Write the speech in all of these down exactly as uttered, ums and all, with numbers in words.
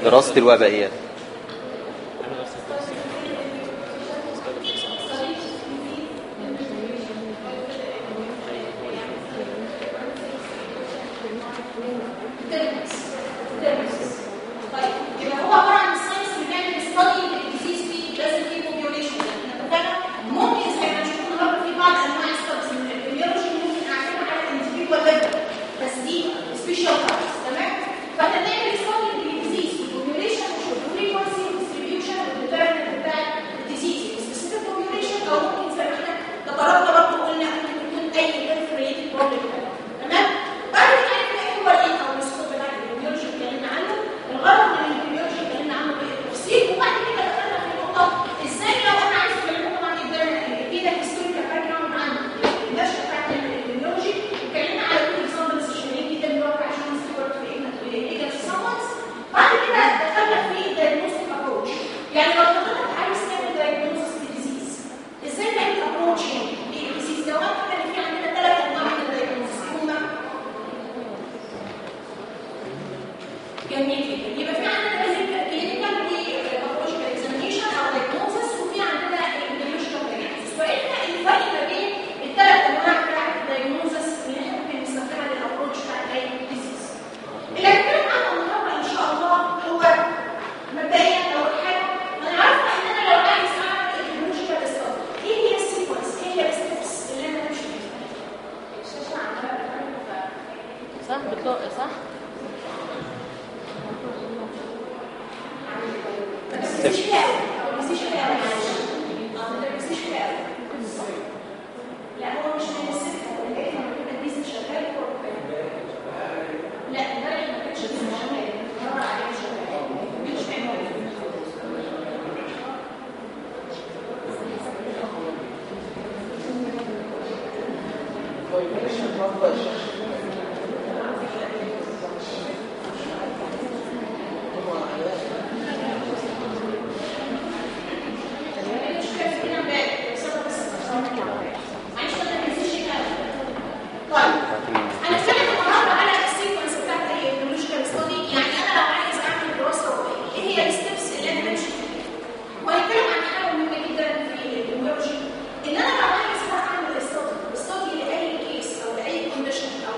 دراسة الوبائيات. ان انا لو عايز اعمل استوديو استوديو لاي كيس او لاي كونديشن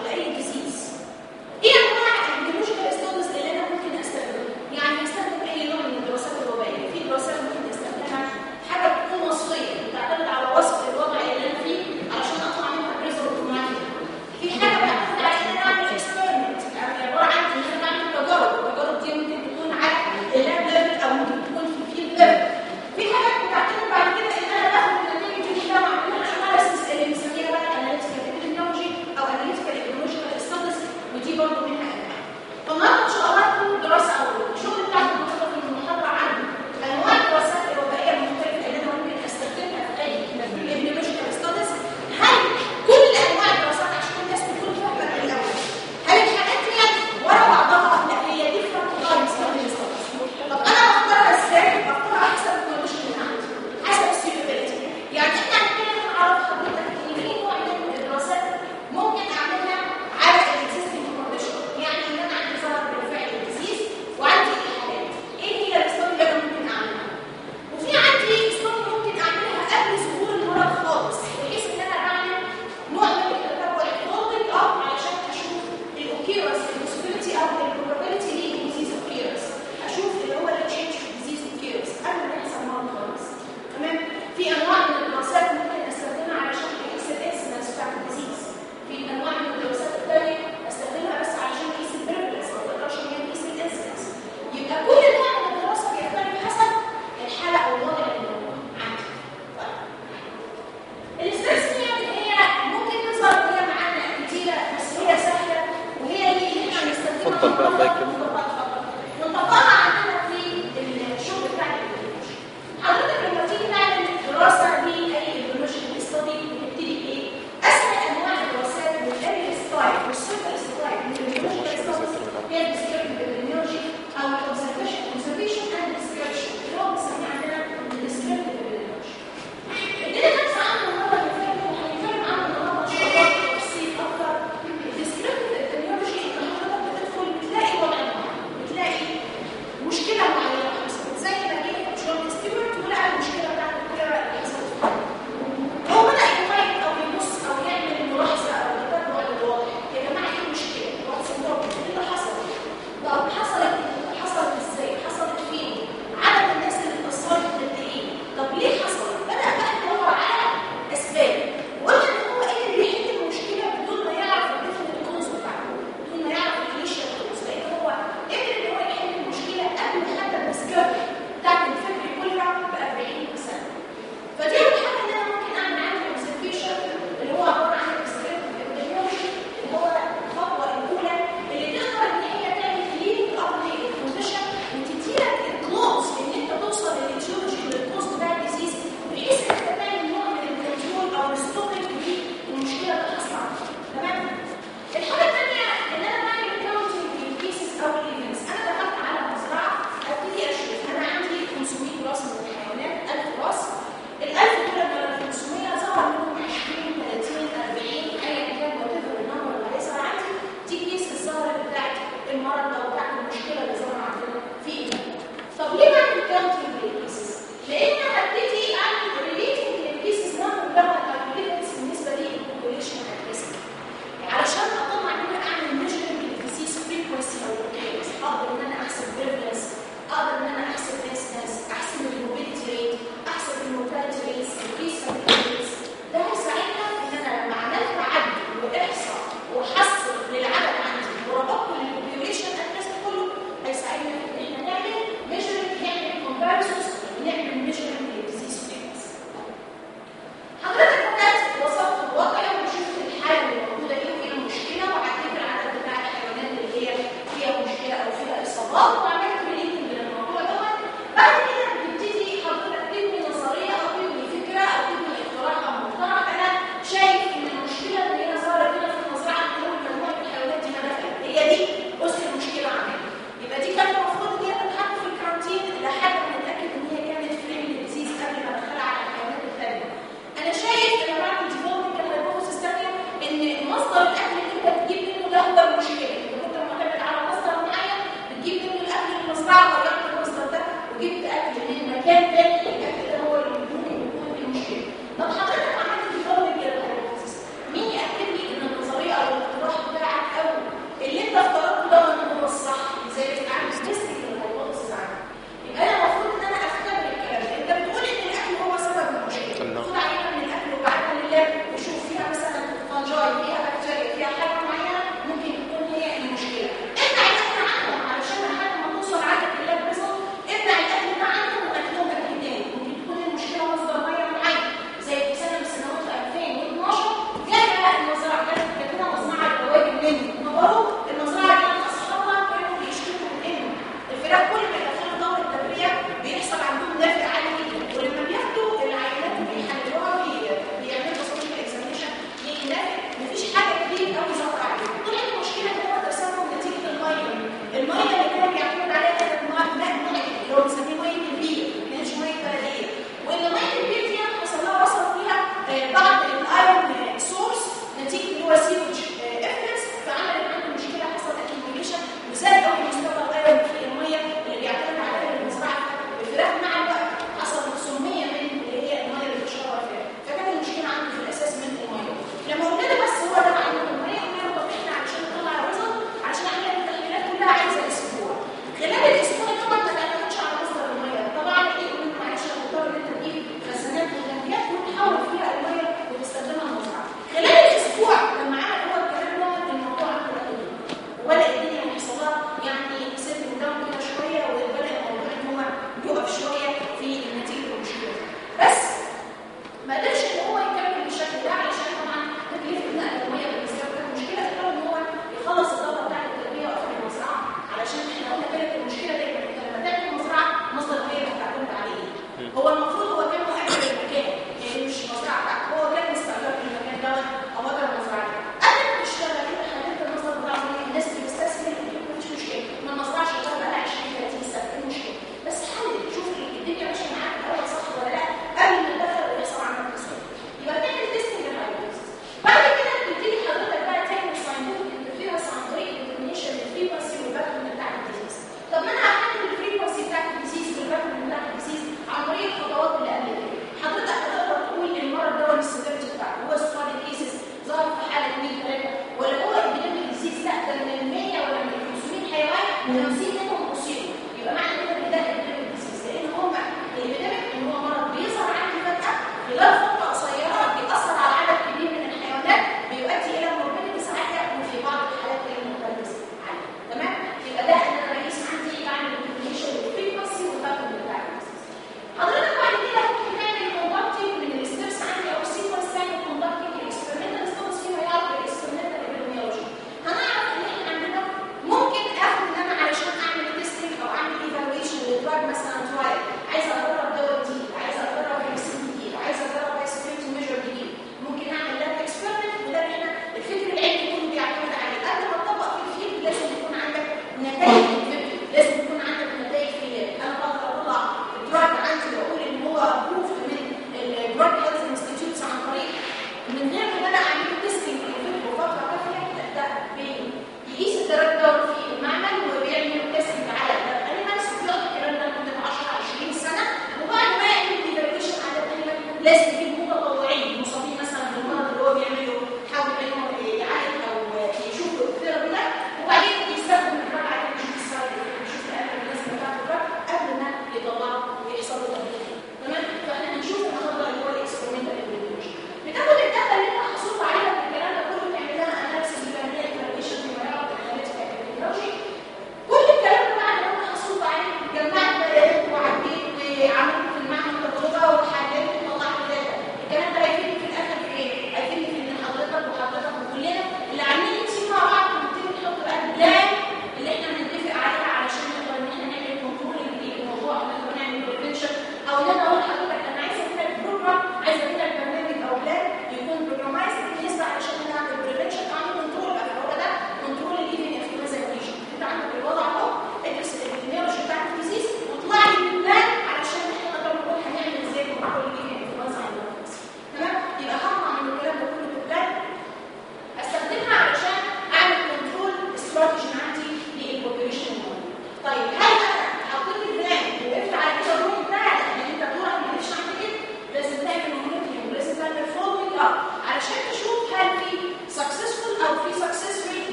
لازم تجيب متطوعين مصابين مثلا بالمرض اللي هو بيعمله، يحاول انه يعالج او يشوف الثيرابي ده، وبعدين يستخدم الدراج على يشوف السايد يشوف الالم الناس بتاعت الدراج قبل ما يطلعه ويحصل له تطبيق. تمام؟ فاحنا هنشوف النهارده اللي هو الاكسبيرمنتال ايفالويشن. بتاخد الداتا اللي انت حصلت عليها في الكلام ده كله تعمل لها اناليسيس بتعمل لها ايفالويشن في مراحل الاناليسيس التكنولوجي. كل الكلام ده بعد ما انت حصلت عليه جمعت بيانات وعديت وعملت في المعمل تجربه وحللت وطلعت داتا.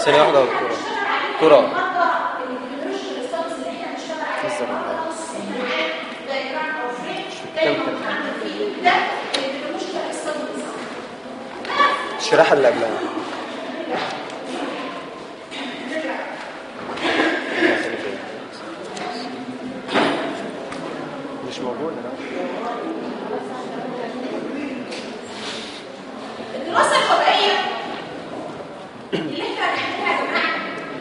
ثانيه واحده يا دكتوره دكتوره الشريحه اللي قبلها مش موجوده. الدراسه الوضعيه اللي احنا هنعملها يا جماعه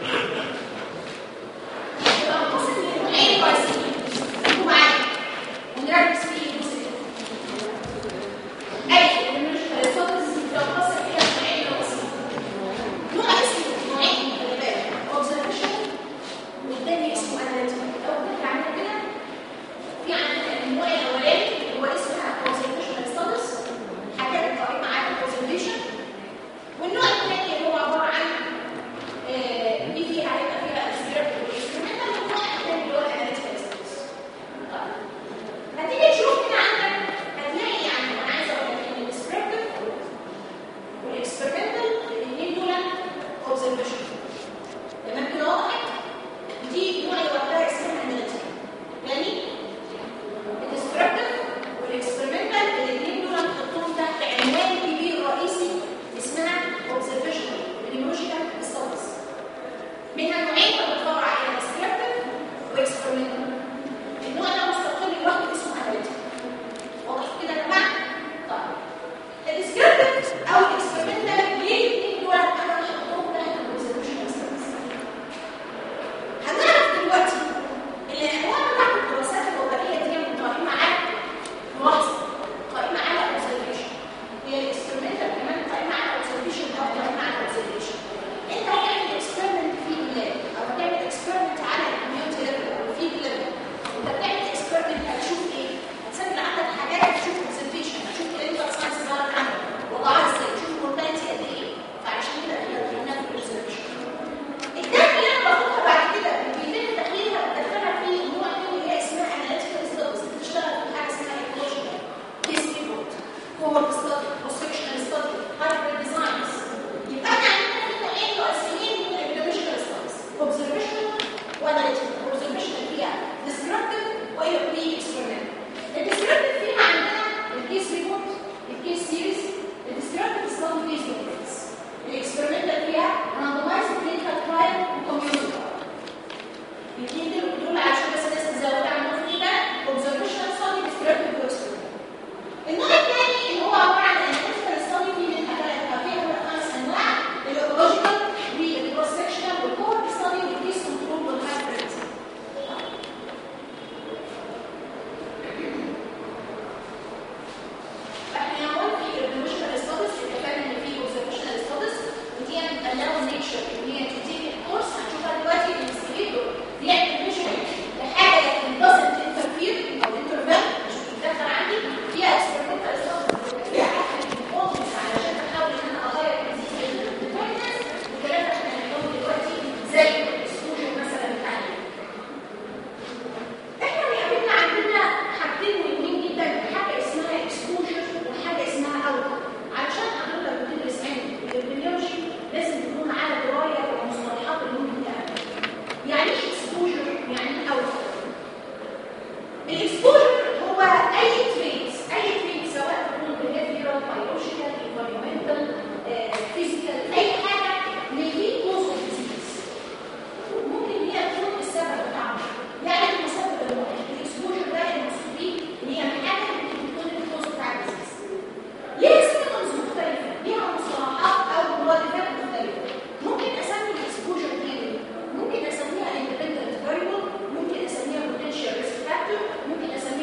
تبقى منقسم لنوعين رئيسيين ومعايا ونركز فيه جزء اي الفوكس لو بص فيها نوعين رئيسيين. نوع اسمه نوعين خلي بالك اوبزرفيشن والتاني اسمه اناليتيكال. لو كنا عملنا كده في عندنا النوع الاولاني هو اسمها اوبزرفيشنال ستاديز، حاجات قائمه على الاوبزرفيشن. والنوع الثاني اللي هو عباره عن دي فيها هيبقى فيها اسبيرت والاكسبيرمنتال. والنوع الثاني اللي هو الاناليتيكال ستاديز. هتيجي تشوف هنا عندك هتلاقي يعني انا عايزه اقول لك ان الديسكريبتيف والاكسبيرمنتال الاثنين دول اوبزرفيشن. تمام كده واضح؟ دي نوع لوحدها اسمها اناليتيكال. يعني الديسكريبتيف والاكسبيرمنتال الاثنين دول هنحطهم تحت عنوان كبير رئيسي اسمها observational epidemiological studies. منها نوعين بنتفرع عليها descriptive واكسبيرمنتال. النوع ده مستقل لوحده اسمه analytical. واضح كده يا جماعه؟ طيب الديسكريبتيف او الاكسبيرمنتال ليه الاثنين دول انا هحطهم تحت observational studies؟ هنعرف دلوقتي ان الانواع بتاعت الدراسات الوضعيه دي قائمه على ملاحظه، قائمه على observation. هي الاكسبيرمنتال كمان قائمه على observation او قائمه على observation. انت هتعمل اكسبيرمنت في اللاب او هتعمل اكسبيرمنت على الكمبيوتر ليفل او في اللاب. انت بتعمل اكسبيرمنت هتشوف ايه؟ هتسجل عندك حاجات، هتشوف observation، هتشوف الانتر ساينس ظهرت عندك وضعها ازاي، تشوف المورتاليتي قد ايه. فعشان كده احنا دخلنا في الاوبزرفيشن. الداتا اللي انا باخدها بعد كده بيتم تحليلها بدخلها في نوع تاني اللي هي اسمها اناليتيكال ستاديز. بتشتغل في حاجه اسمها ايكولوجيكال كيس ريبورت، كوهورت ستادي، كروس سكشنال ستادي، هايبريد ديزاينز. يبقى احنا عندنا في نوعين رئيسيين من الابيديميولوجيكال ستاديز، اوبزرفيشنال واناليتيكال. اوبزرفيشنال فيها ديسكريبتيف وهي بري اكسبيرمنتال. الديسكريبتيف فيها عندنا الكيس ريبورت، الكيس سيريز. الديسكريبتيف ستادي كيس ريبورتس. الاكسبيرمنتال فيها راندومايزد كلينيكال ترايل وكوميونتي. الاثنين دول دول عشان بس الناس تزود عندهم في ده اوبزرفيشنال ستادي ديسكريبتيف واكسبيرمنتال. النوع الثاني اللي هو عباره عن اناليتيكال ستادي في منها ثلاث فيها خمس انواع: الايكولوجيكال والكروس سكشنال والكوهورت ستادي والكيس كنترول والهايبريد. احنا قلنا في الابيديميولوجيكال ستاديز اتفقنا ان في اوبزرفيشنال ستاديز ودي هنقلها نيتشر ان هي تديك الكورس. هنشوفها دلوقتي الانستيتيوتور بيعمل ميجرمنت لحاجه لكن doesn't interfere او intervene مش بتتدخل عندي فيها experimental studies فيها حاجه كومبلكس علشان احاول ان انا اغير الديزيز للديفاينس. والكلام ده احنا هنقوله دلوقتي زي الاكسبوجر مثلا بتاعنا. احنا بيقابلنا عندنا حاجتين مهمين جدا، حاجه اسمها اكسبوجر وحاجه اسمها اوتكم. علشان حضرتك بتدرس علم الابيديميولوجي لازم تكون على درايه بالمصطلحات اللي ممكن تقابلها. يعني ايه اكسبوجر؟ يعني ايه اوتكم؟ الاكسبوجر هو اي تريت، اي تريت سواء تكون بيهيفيرال، بيولوجيكال، انفايرمنتال، فيزيكال، اي حاجه ليه كوز اوف ديزيز. ممكن هي تكون السبب بتاعها، يعني المسبب الواحد. الاكسبوجر ده المقصود بيه ان هي حاجه ممكن تكون الكوز بتاع الديزيز. ليها سيمبتومز مختلفه، ليها مصطلحات او مرادفات مختلفه. ممكن اسمي الاكسبوجر دي ممكن اسميها independent variable، ممكن اسميها potential risk factor، ممكن اسميها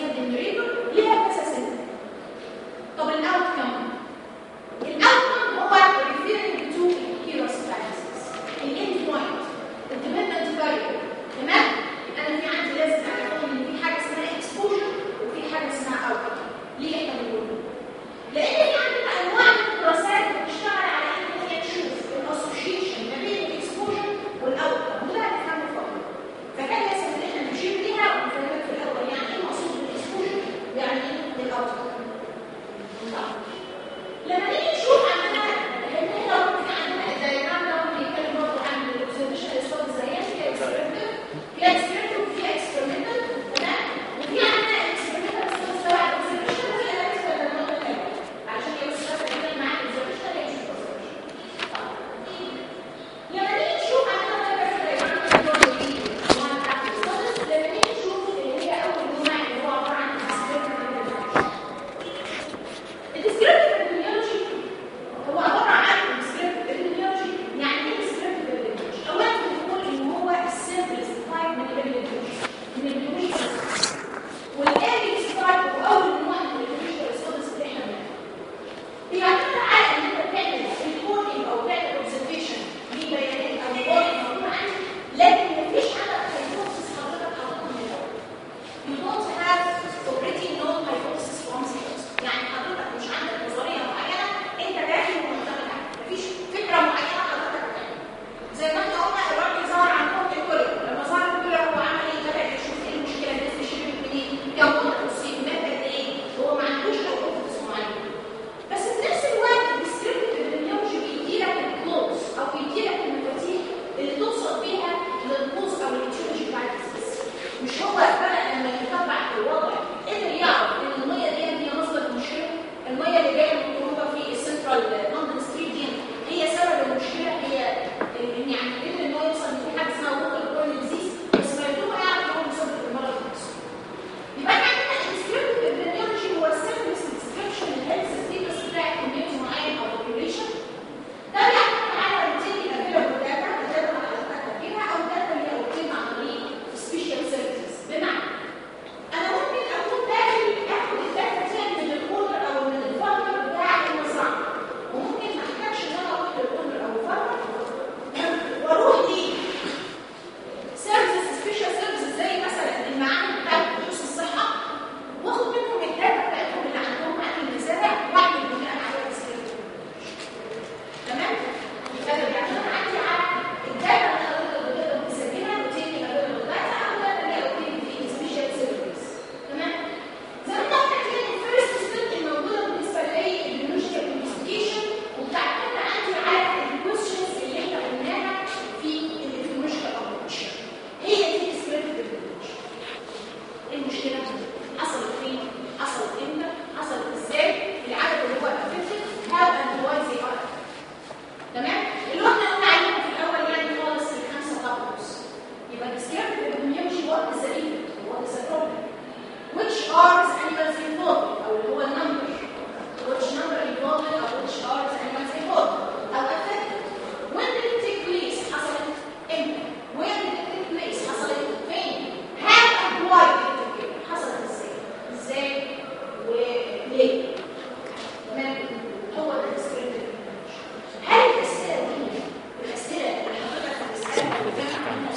what is the effect, what is the problem, which are the animals involved او اللي هو النمبر which number involved او which are the animals involved او affected, when did it take place حصلت امتى, where did it take place حصلت فين, how and why did it take place حصلت ازاي ازاي وليه. تمام. هو ده السكريبت. هل الاسئله دي الاسئله اللي حضرتك بتسالها قدام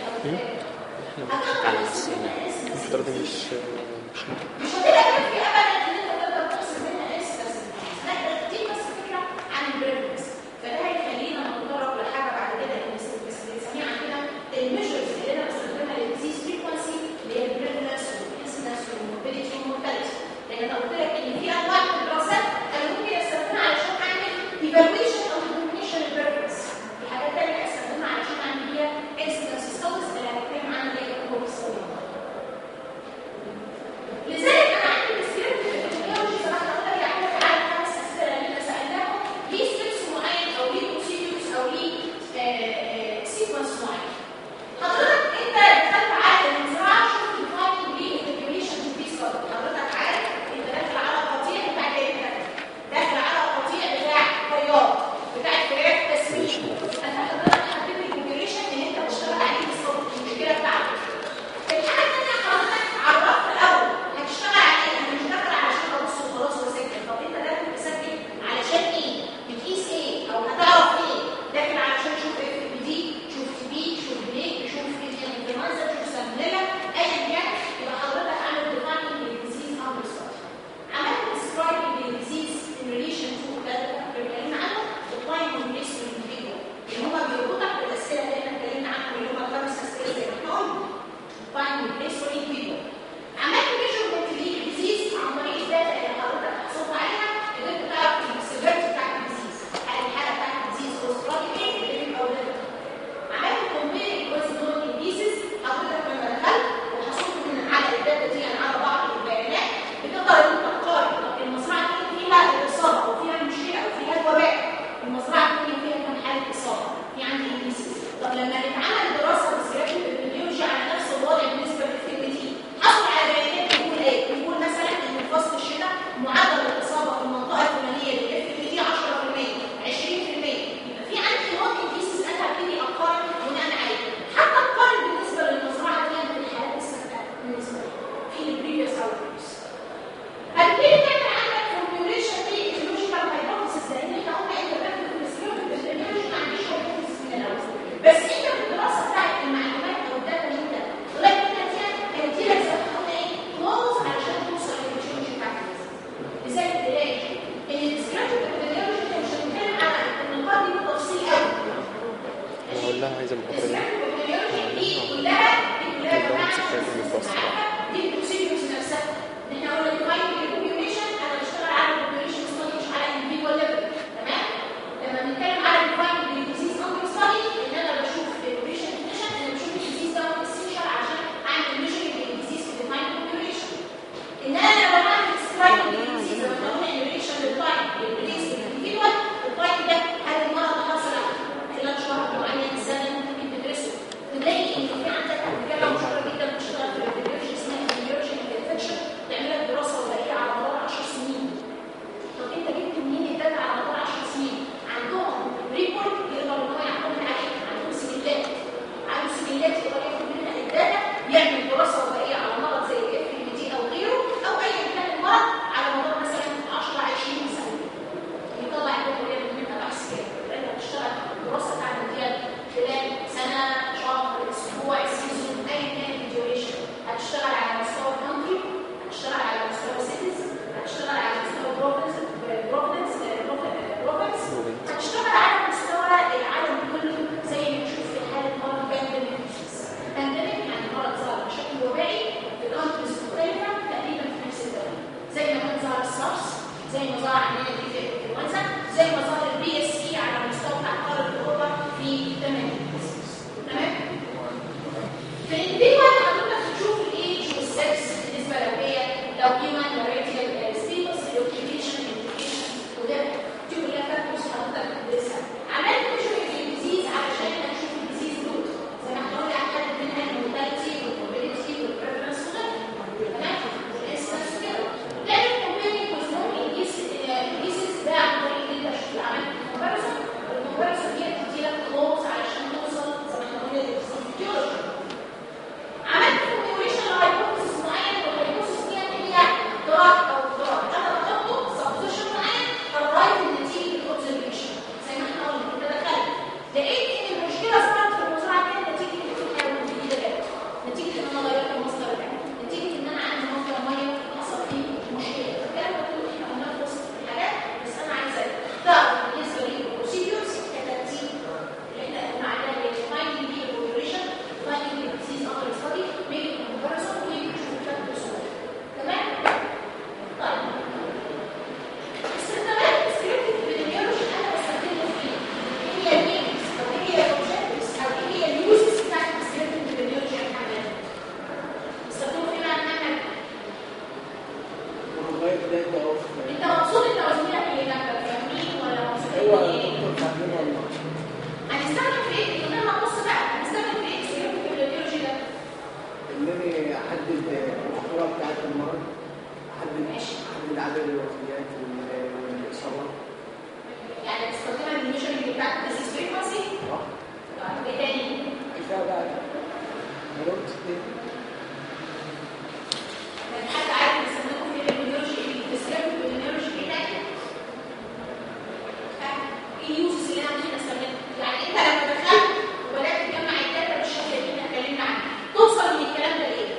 المفترض مش مش مش هتلاقي في ابدا ان انت تقدر تحسب منها اس بس لا دي بس فكره عن البريفرنس. فده هيخلينا نتطرق لحاجه بعد كده ان بنسميها عندنا الميجرز اللي انا بستخدمها للديزيز فريكونسي اللي هي البريفرنس والاسنس والموبيليتي والمورتاليتي. لان انا قلت لك ان في انواع من الدراسات انا ممكن استخدمها علشان اعمل ايفالويشن او ديترمينيشن البريفرنس. في حاجات ثانيه استخدمها علشان اعمل بيها انسيدنس ستاديز اللي هنتكلم عنها اللي هي الكورس. لذلك انا احدد الخطوره بتاعت المرض، احدد احدد عدد الوفيات والاصابات. يعني بتستخدمها الميجرنج بتاعت الديزيز فريكونسي؟ اه. طيب ايه تاني؟ كفايه بقى مرض تاني. حد عارف يستخدموا في الاميونولوجي الديسكريبتيف الاميونولوجي بتاعتك؟ ايه اليوزز اللي انا ممكن استخدمها؟ يعني انت لما دخلت وبدات تجمع الداتا بالشكل اللي احنا اتكلمنا عنه، توصل من الكلام ده لايه؟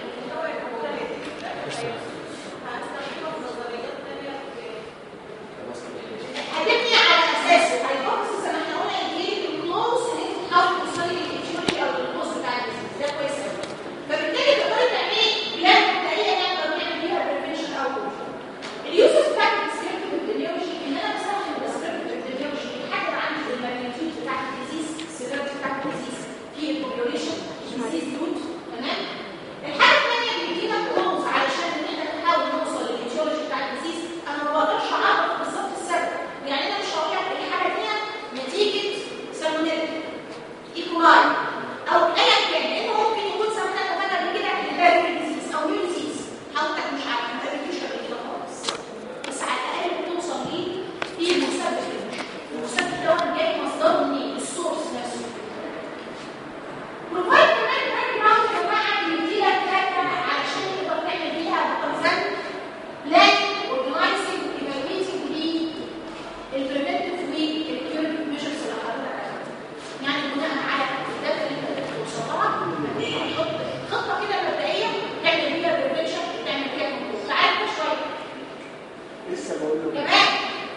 هتبني على اساسه هايبوثيسيس زي ما احنا قلنا ايه الكلوز ان انت تحاول توصلي للانشوري او للكوز بتاع الديزيز، ده كويس قوي. فبالتالي تقدري تعملي بلان مبدئيه نقدر نعمل بيها بريفنشن او كنترول. اليوزز بتاعت الديسكريبتيف ابيديميولوجي ان انا بستخدم الديسكريبتيف ابيديميولوجي بيحدد عندي الماجنتيود بتاعت الديزيز، السيفيرتي بتاعت الديزيز في البوبيوليشن ديزيز لود. تمام. الحاجه الثانيه بيدينا كلوز علشان ان احنا نحاول نوصل للانشوري بتاع الديزيز. انا ما بقدرش اعرف بالظبط السبب، يعني انا مش هقول لك الحاجه دي نتيجه سالمونيلا ايكولاي او ايا كان، لانه ممكن يكون سالمونيلا مثلا قبل كده الباري ديزيز او ميو ديزيز، حضرتك مش عارف ما قابلتوش قبل كده خالص، بس على الاقل بتوصل ليه في المسبب المشكله. المسبب ده جاي مصدره منين؟ السورس نفسه. والفايت كمان الباك جراوند يا جماعه بيدي لك داتا علشان تقدر تعمل بيها كونسنت بلاننج اورجنايزنج ايفالويتنج للبريفنتيف والكيورتيف ميجرز اللي حضرتك عملتها. يعني بناء على الداتا اللي انت بتوصل لها هتحط خطه كده مبدئيه تعمل بيها بريفنشن تعمل بيها كنترول. تعالى كده شويه لسه بقول له كمان.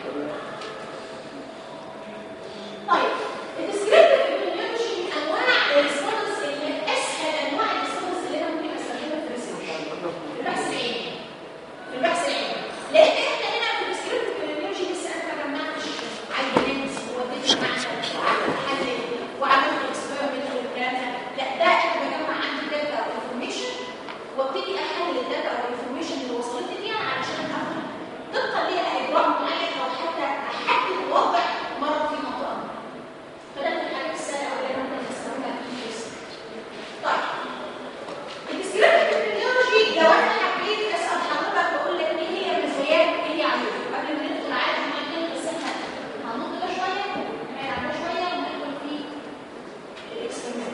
طيب الديسكريبتيف ابيديميولوجي من انواع الريسبونس اللي اسهل انواع الريسبونس اللي انا ممكن استخدمها في الريسيرش في البحث العلمي. في البحث العلمي لان احنا هنا في الديسكريبتيف ابيديميولوجي لسه انا ما جمعتش عينات ووديت معاها وعملت حل وعملت اكسبيرمنت والكلام ده، لا ده انا بجمع عندي داتا او انفورميشن وابتدي احلل الداتا او الانفورميشن اللي وصلت لي فيها علشان اخد طبقا ليها اجراء معين او حتى احدد وضع مرض في منطقه. فده من الحاجات السهله قوي اللي ممكن نستخدمها في الريسيرش. طيب الديسكريبتيف ابيديميولوجي لو انا حبيت اسال حضرتك واقول لك ايه هي مزاياه وايه هي عيوبها قبل ما ندخل على المعلومات، بس احنا هننط ده شويه نقعد ده شويه وندخل في الاكسبيرمنت.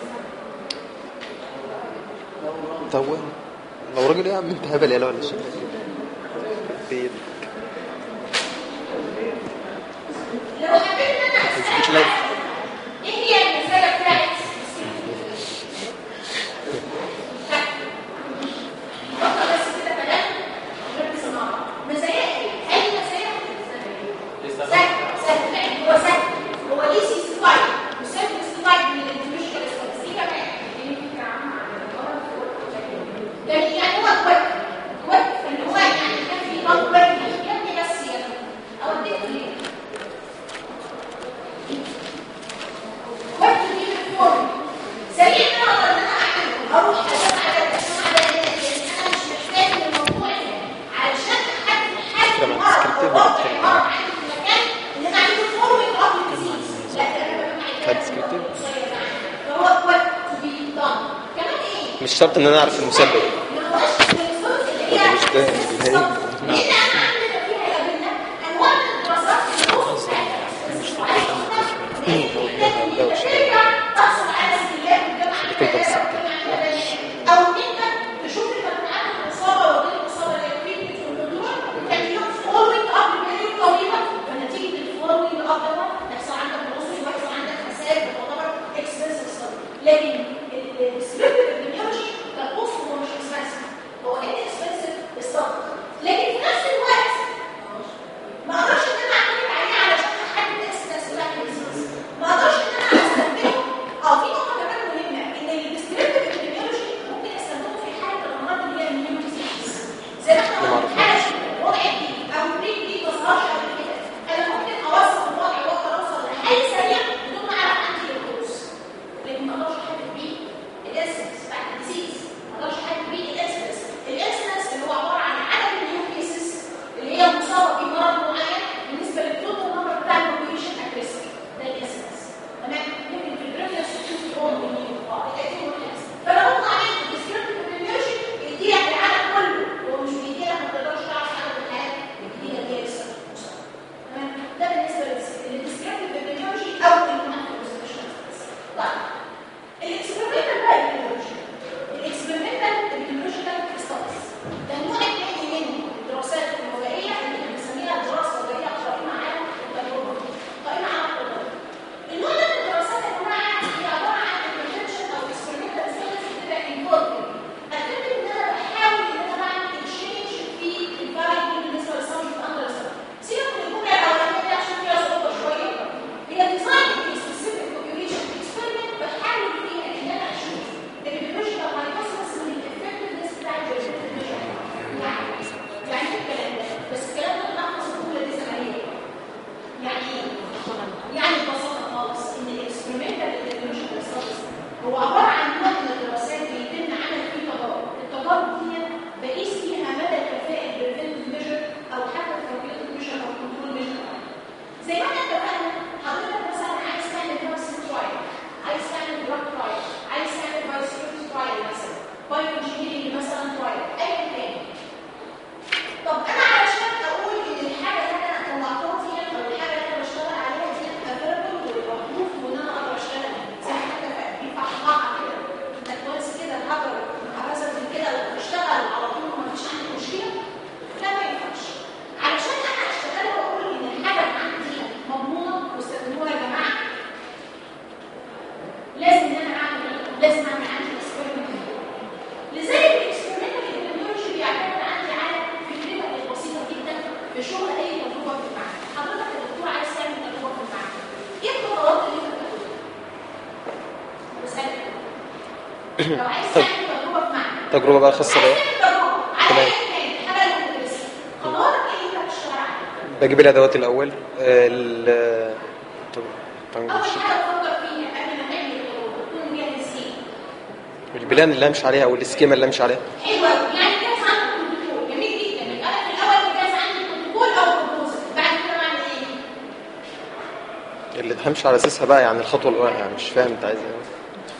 طب لو راجل ايه يا عم انت هبل يا ولا شيء بيد لو حبيت ان انا اسال ايه هي المزايا بتاعت نقطه بس كده كلام نركز مع بعض. مزايا ايه؟ هل المزايا سهل سهل هو سهل هو اي سي سلايد وسهل سلايد من الانترناشونال ستاتستيك كمان دي فكره عامه عن المرض. يعني هو كويس كويس اللي هو يعني كان في ضغط يعني بس يعني اوديك ليه وقت دي الفورم سريع كده اقدر ان انا اعمله اروح اشوف على الاسماء على انا مش محتاج الموضوع علشان احدد حاجه المرض او وضع المرض عندي في المكان اللي انا عايزه فورم اب ديزيز. لا انا بجمع فهو وقت تو بي دان. كمان ايه مش شرط ان انا اعرف المسبب ولا مش ده لان انا عندنا فيها قابلنا انواع من الدراسات اللي بتوصف تحصل على استيلاء الجامعه او ان انت تشوف المجموعات الاصابه وغير الاصابه اللي في الدكتور وتعمل لهم فولوينج اب بمليون طريقه، فنتيجه الفولوينج اب ده يحصل عندك نص ويحصل عندك خسائر تعتبر اكسبنسيف ستادي. لكن الديسكريبتيف ابيديميولوجي كالقصد هو مش اكسبنسيف، هو ان اكسبنسيف ستادي، لكن لو عايز تعمل تجربه في معمل تجربه بقى خاصه بيا. تمام. الحاجه اللي بتدرسها قرار ايه اللي هتشتغل عليه؟ بجيب الادوات الاول. ال طب اول حاجه بفكر فيها قبل ما نعمل التجربه تكون مجهزين البلان اللي امشي عليها او السكيما اللي امشي عليها. حلوه يعني جاهز عندك الكنترول جميل جدا. يبقى انا في الاول جاهز عندي الكنترول او البروبوزل. بعد كده بعمل ايه؟ اللي همشي على اساسها بقى يعني الخطوه الاولى. يعني مش فاهم انت عايز ايه.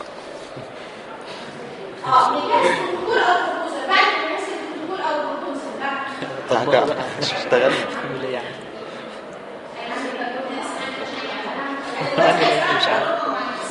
اه نجهز الكنترول او البروبوزل. بعد ما نجهز الكنترول او البروبوزل بعد مش هشتغل. مش عارف.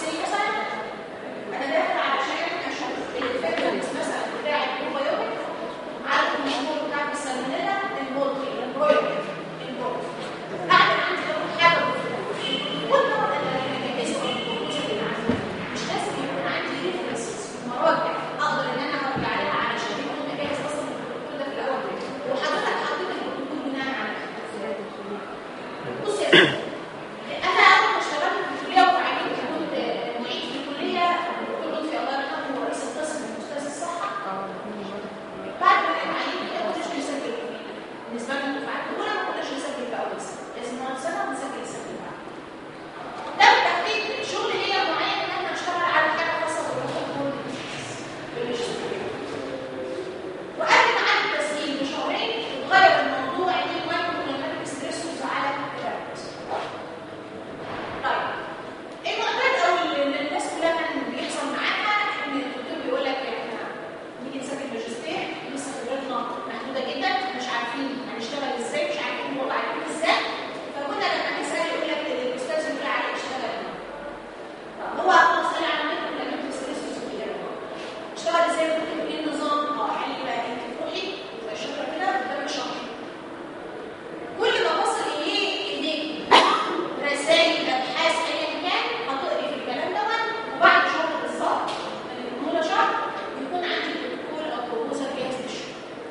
انا داخل علشان اشوف الفكره مثلا بتاع البروبايوتيك على الكنترول بتاع السالمونيلا المولتي البروبايوتيك المولتي. اعمل عندي حاجه كل مره انا بجهزه مش لازم يكون عندي ريفرنسز مراجع اقدر ان انا ارجع لها علشان يكون مجهز اصلا الكنترول ده في الاول. وحضرتك حطيت الكنترول بناء على بص يا سيدي انا اول ما اشتغلت في الكليه وتعينت كنت معيد في الكليه كنت في الله يرحمه رئيس القسم استاذ الصحه. بعد ما اتعينت ما كنتش بنسجل بالنسبه لنا دفعات الاولى ما كناش بنسجل في اول سنه لازم نقعد سنه ونسجل السنه اللي بعدها. ده بالتحديد شغل ليا معين ان انا اشتغل على حاجه خاصه بالكنترول بالماجستير. وقبل ما اعمل التسجيل بشهرين اتغير الموضوع ان المايكرو كليماتيك ستريسورز على الكتابات. طيب المعتاد او اللي الناس كلها كان بيحصل معاها ان الدكتور بيقول لك احنا نيجي نسجل ماجستير لسه خبرتنا محدوده جدا مش عارفين هنشتغل ازاي مش عارفين الوضع هيكون ازاي. فكنا لما نسال يقول لك الاستاذ يقول عليه اشتغل هو خلاص قال على مايكرو كليماتيك ستريسورز اشتغل ازاي ممكن ايه النظام اه حل بقى انت تروحي زي الشجره كده قدامك شهر كل ما وصل اليه ايديك رسائل ابحاث ايا كان هتقري في الكلام دوت وبعد شهر بالظبط من الكموله شهر يكون عندي البروتوكول او بروبوزال جاهز للشغل.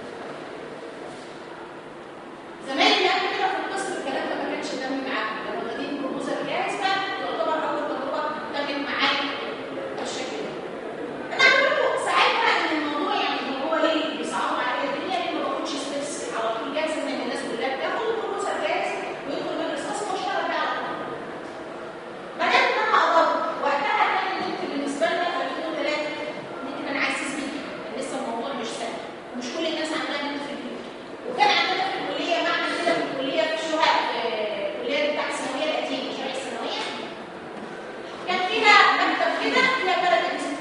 زمان اللي قبل كده في القسم الكلام ده ما كانش تمام معاهم لما واخدين بروبوزال جاهز ده يعتبر اول تجربه تمت معايا بالشكل ده. انا عايز اقول لكم ساعتها ان الموضوع يعني هو ليه بيصعبوا عليا الدنيا لان ما باخدش ستيبس على طول جاهزه زي ما الناس كلها بتاخد البروبوزال جاهز ويدخل مجلس قسم واشتغل بقى على طول. بدات ان انا ادور وقتها كان النت بالنسبه لنا في ألفين وثلاثة النت كان عايز يثبت لسه الموضوع مش سهل ومش كل الناس عندها نت في البيت. وكان عندنا في الكليه معمل كده في الكليه في شقق الكليه بتاعت الثانويه القديمه شارع الثانويه كان فيها مكتب كده فيها ثلاث اجهزه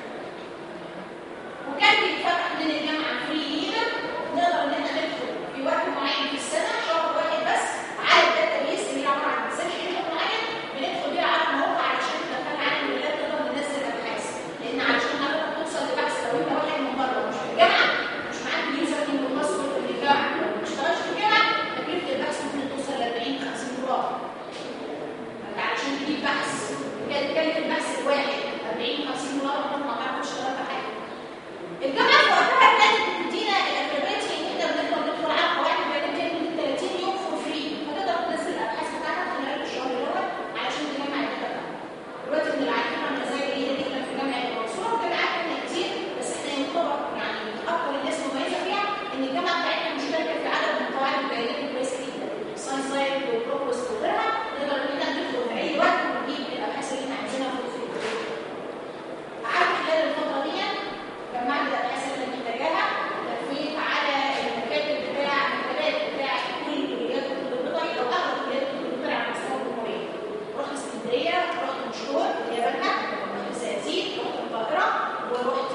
وكان بيتفتح من الجامعه فري لينا نقدر ان احنا ندخل في وقت معين في السنه شهر واحد بس على الداتا بيس اللي هي عباره عن سيرش معين بندخل بيها على الموقع علشان تدخل على الولاد نقدر ننزل ابحاث لان علشان حضرتك توصل لبحث لو انت واحد من بره مش في الجامعه مش معاك اليوزر نيم والباسورد اللي الجامعه لو ما اشتغلش في الجامعه تكلفه البحث ممكن توصل ل أربعين خمسين دولار علشان تجيب بحث كانت تكلف البحث الواحد أربعين خمسين دولار ما تعرفش تشتغل في حاجه. الجامعه في وقتها كانت بتدينا الافيلابيلتي ان احنا بنقدر ندخل على قواعد البيانات دي لمده ثلاثين يوم فور فري فتقدر تنزل الابحاث بتاعتك خلال الشهر الاول علشان تجمع الداتا بتاعتك. دلوقتي من العارفين عن المزايا اللي هي دي في جامعه المنصوره وجامعات ثانيه كتير بس احنا يعتبر يعني من اكثر الناس مميزه فيها ان الجامعه بتاعتنا مشتركه في عدد من قواعد البيانات كويسه جدا ساينس سايت وبروكوست وغيرها نقدر ان احنا ندخل في اي وقت ونجيب الابحاث اللي احنا عايزينها في الفيلد. قعدت خلال الفتره دي جمعت الابحاث اللي محتاجاها لفيت على المكاتب بتاع المكتبات بتاع كل كليات الطب البيطري او اغلب كليات الطب البيطري على مستوى الجمهوريه. رحت اسكندريه رحت مشروع اللي هي بنها رحت الزقازيق رحت القاهره ورحت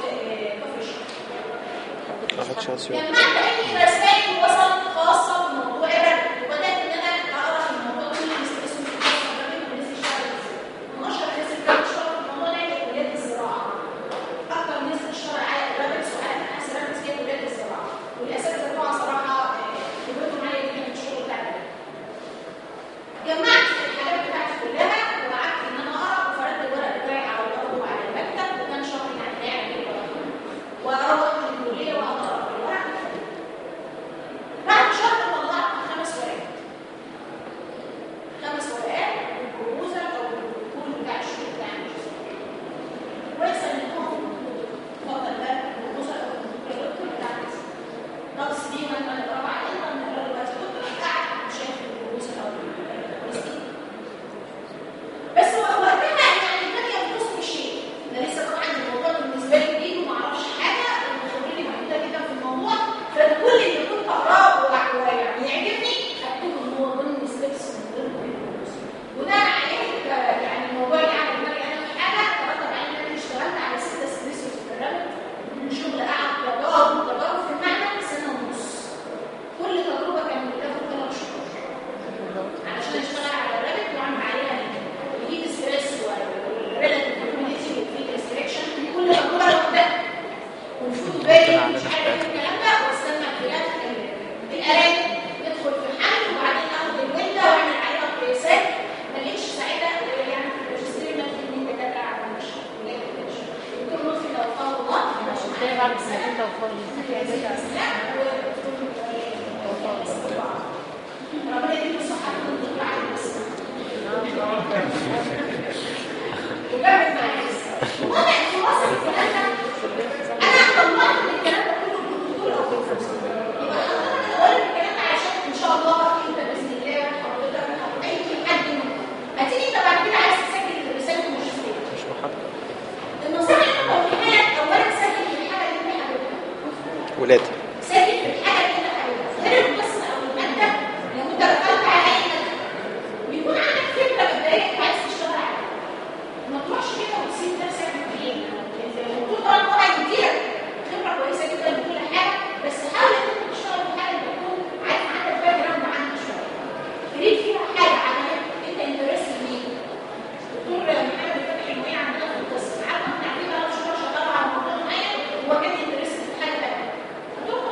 كفر الشيخ. جمعت اي رسائل وصلت خاصه بموضوع الرد وبدات ان انا اقرا في الموضوع كل اللي اسمه في القصه الرد والناس اشتغلت ازاي. من اشهر الناس اللي كانت بتشتغل في الموضوع ده هي كليات الزراعه. اكثر الناس بتشتغل على الرد سؤال ابحاث الرد هي كليات الزراعه والاساتذه بتوعها صراحه خبرتهم عاليه جدا في الشغل بتاعنا. جمعت الحاجات بتاعتي كلها وقعدت ان انا اقرا وفردت الورق بتاعي على الارض وعلى المكتب وكان شهر يعني قاعد واروح من الكليه واقرا في الورق. بعد شهر خدوا بالي مش عارف الكلام ده، واستنى البلاد الالات ندخل في الحل وبعدين اخد الويندا واعمل عليها قياسات. ما لقيتش ساعتها يعني في الماجستير ما في من دكاتره على المشهد ولاد المشهد الدكتور لطفي توفاه الله عشان تاني بعد سنتين توفاه ربنا يديله الصحه والدكتور علي بس وجابت معايا واضح في مصر الكلام ده. انا طلعت من الكلام ده كله بالدكتور او بالفلوس، يبقى انا بقول الكلام ده عشان ان شاء الله انت باذن الله حضرتك او اي حد هتيجي انت بعد كده عايز تسجل رساله الماجستير مش محدد. النصيحه اللي بقولها اولا سجل في الحاجه اللي انت حاببها. ولاد سجل في الحاجه اللي انت حاببها غير القسم او الماده. لو انت دخلت على اي ماده بيكون عندك فكره مبدئيه انت عايز تشتغل عليها. ما تروحش كده وتسيب نفسك فين. الدكتور طبعا طبعا يديلك خبره كويسه جدا في كل حاجه، بس حاول ان انت تشتغل في حاجه تكون عارف عندك باك جراوند عنها شويه. تريد فيها حاجه عمليه انت انترست بيها. دكتور محمد الفتحي المعين عندنا في القسم عارف احنا عارفين بقى شغال شغال على موضوع معين وهو كان انترست في حاجه ثانيه. هتروح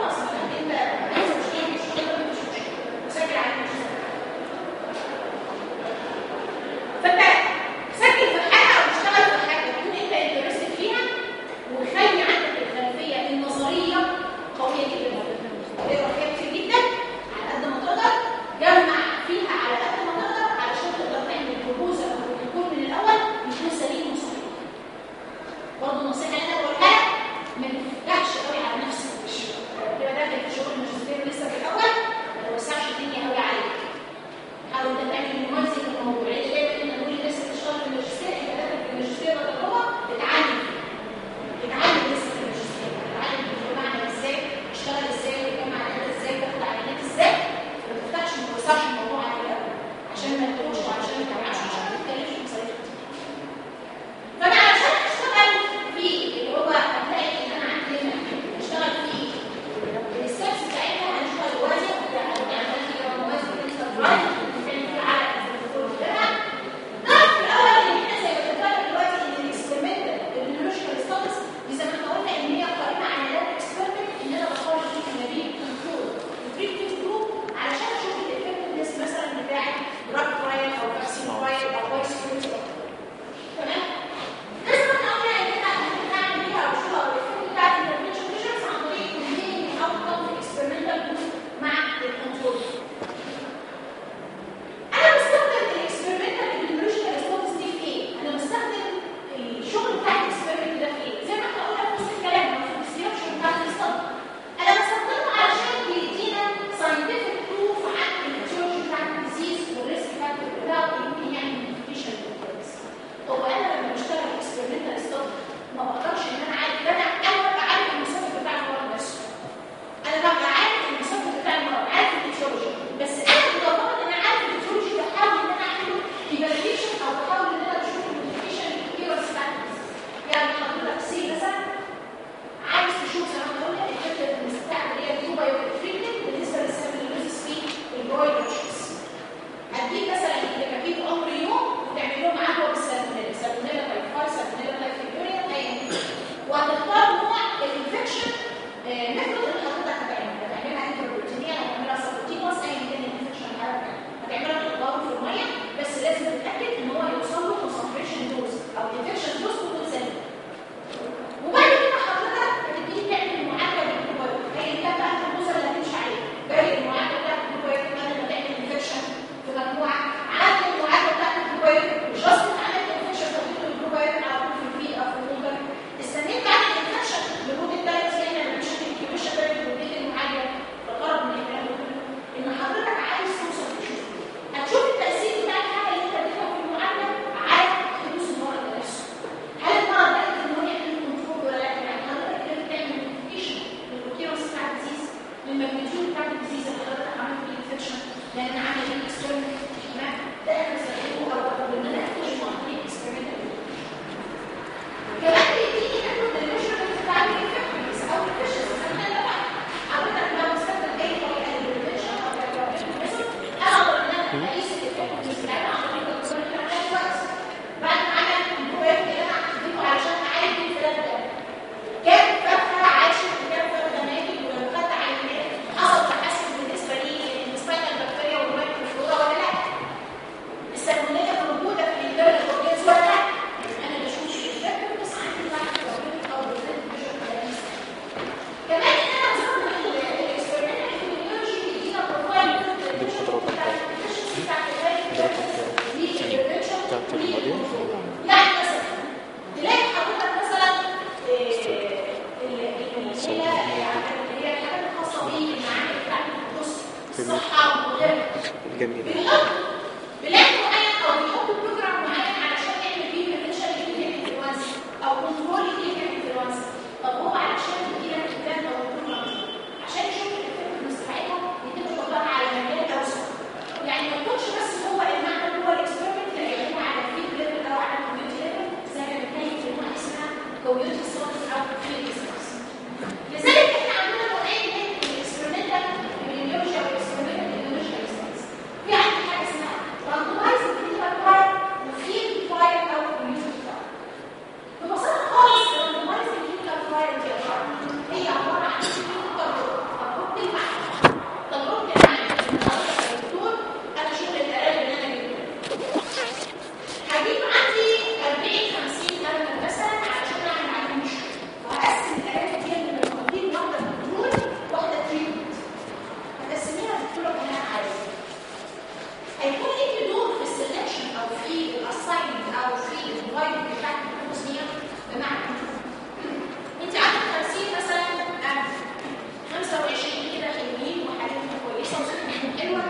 الصحه وغيرها. جميل. بيحط بلان معين او بيحط بروجرام معين علشان يعمل بيه بريفنشن للانفلونزا او كنترول للانفلونزا. طب هو علشان يديلك البلان او البروجرام عشان يشوف الافكتفنس بتاعتها يتم تطبيقها على مجال اوسع. يعني ما يكونش بس هو المعنى هو الاكسبيرمنت اللي يعملوه على الفيلد ليفل او على الكوميونتي ليفل زي ما بنتكلم في نوع اسمها كوميونتي ستاديز او فيلد ستاديز. لذلك احنا عندنا نوعين من الاكسبيرمنتال ابيولوجي او الاكسبيرمنتال ابيولوجيكال ستاديز. في عندنا حاجه اسمها راندومايزد كلينيكال ترايل وفيلد ترايل او كوميونتي ترايل. ببساطه خالص الراندومايزد كلينيكال ترايل دي هي عباره عن تجربه تجربه المعنى. تجربه المعنى ان حضرتك يا دكتور انا شغل القرار اللي انا جبته هجيب عندي أربعين خمسين كلمه مثلا علشان اعمل عليهم مشكله وهقسم القرار دي لمجموعتين واحده كنترول واحده تريتمنت. هقسميها دكتوره بناء على هيكون ليكي دور في السلكشن او في الاساينمنت او في الديفايد بتاعت التسميه. بمعنى انت عندك خمسين مثلا خمسة وعشرين كده حلوين وحالتهم كويسه وصحتهم حلوه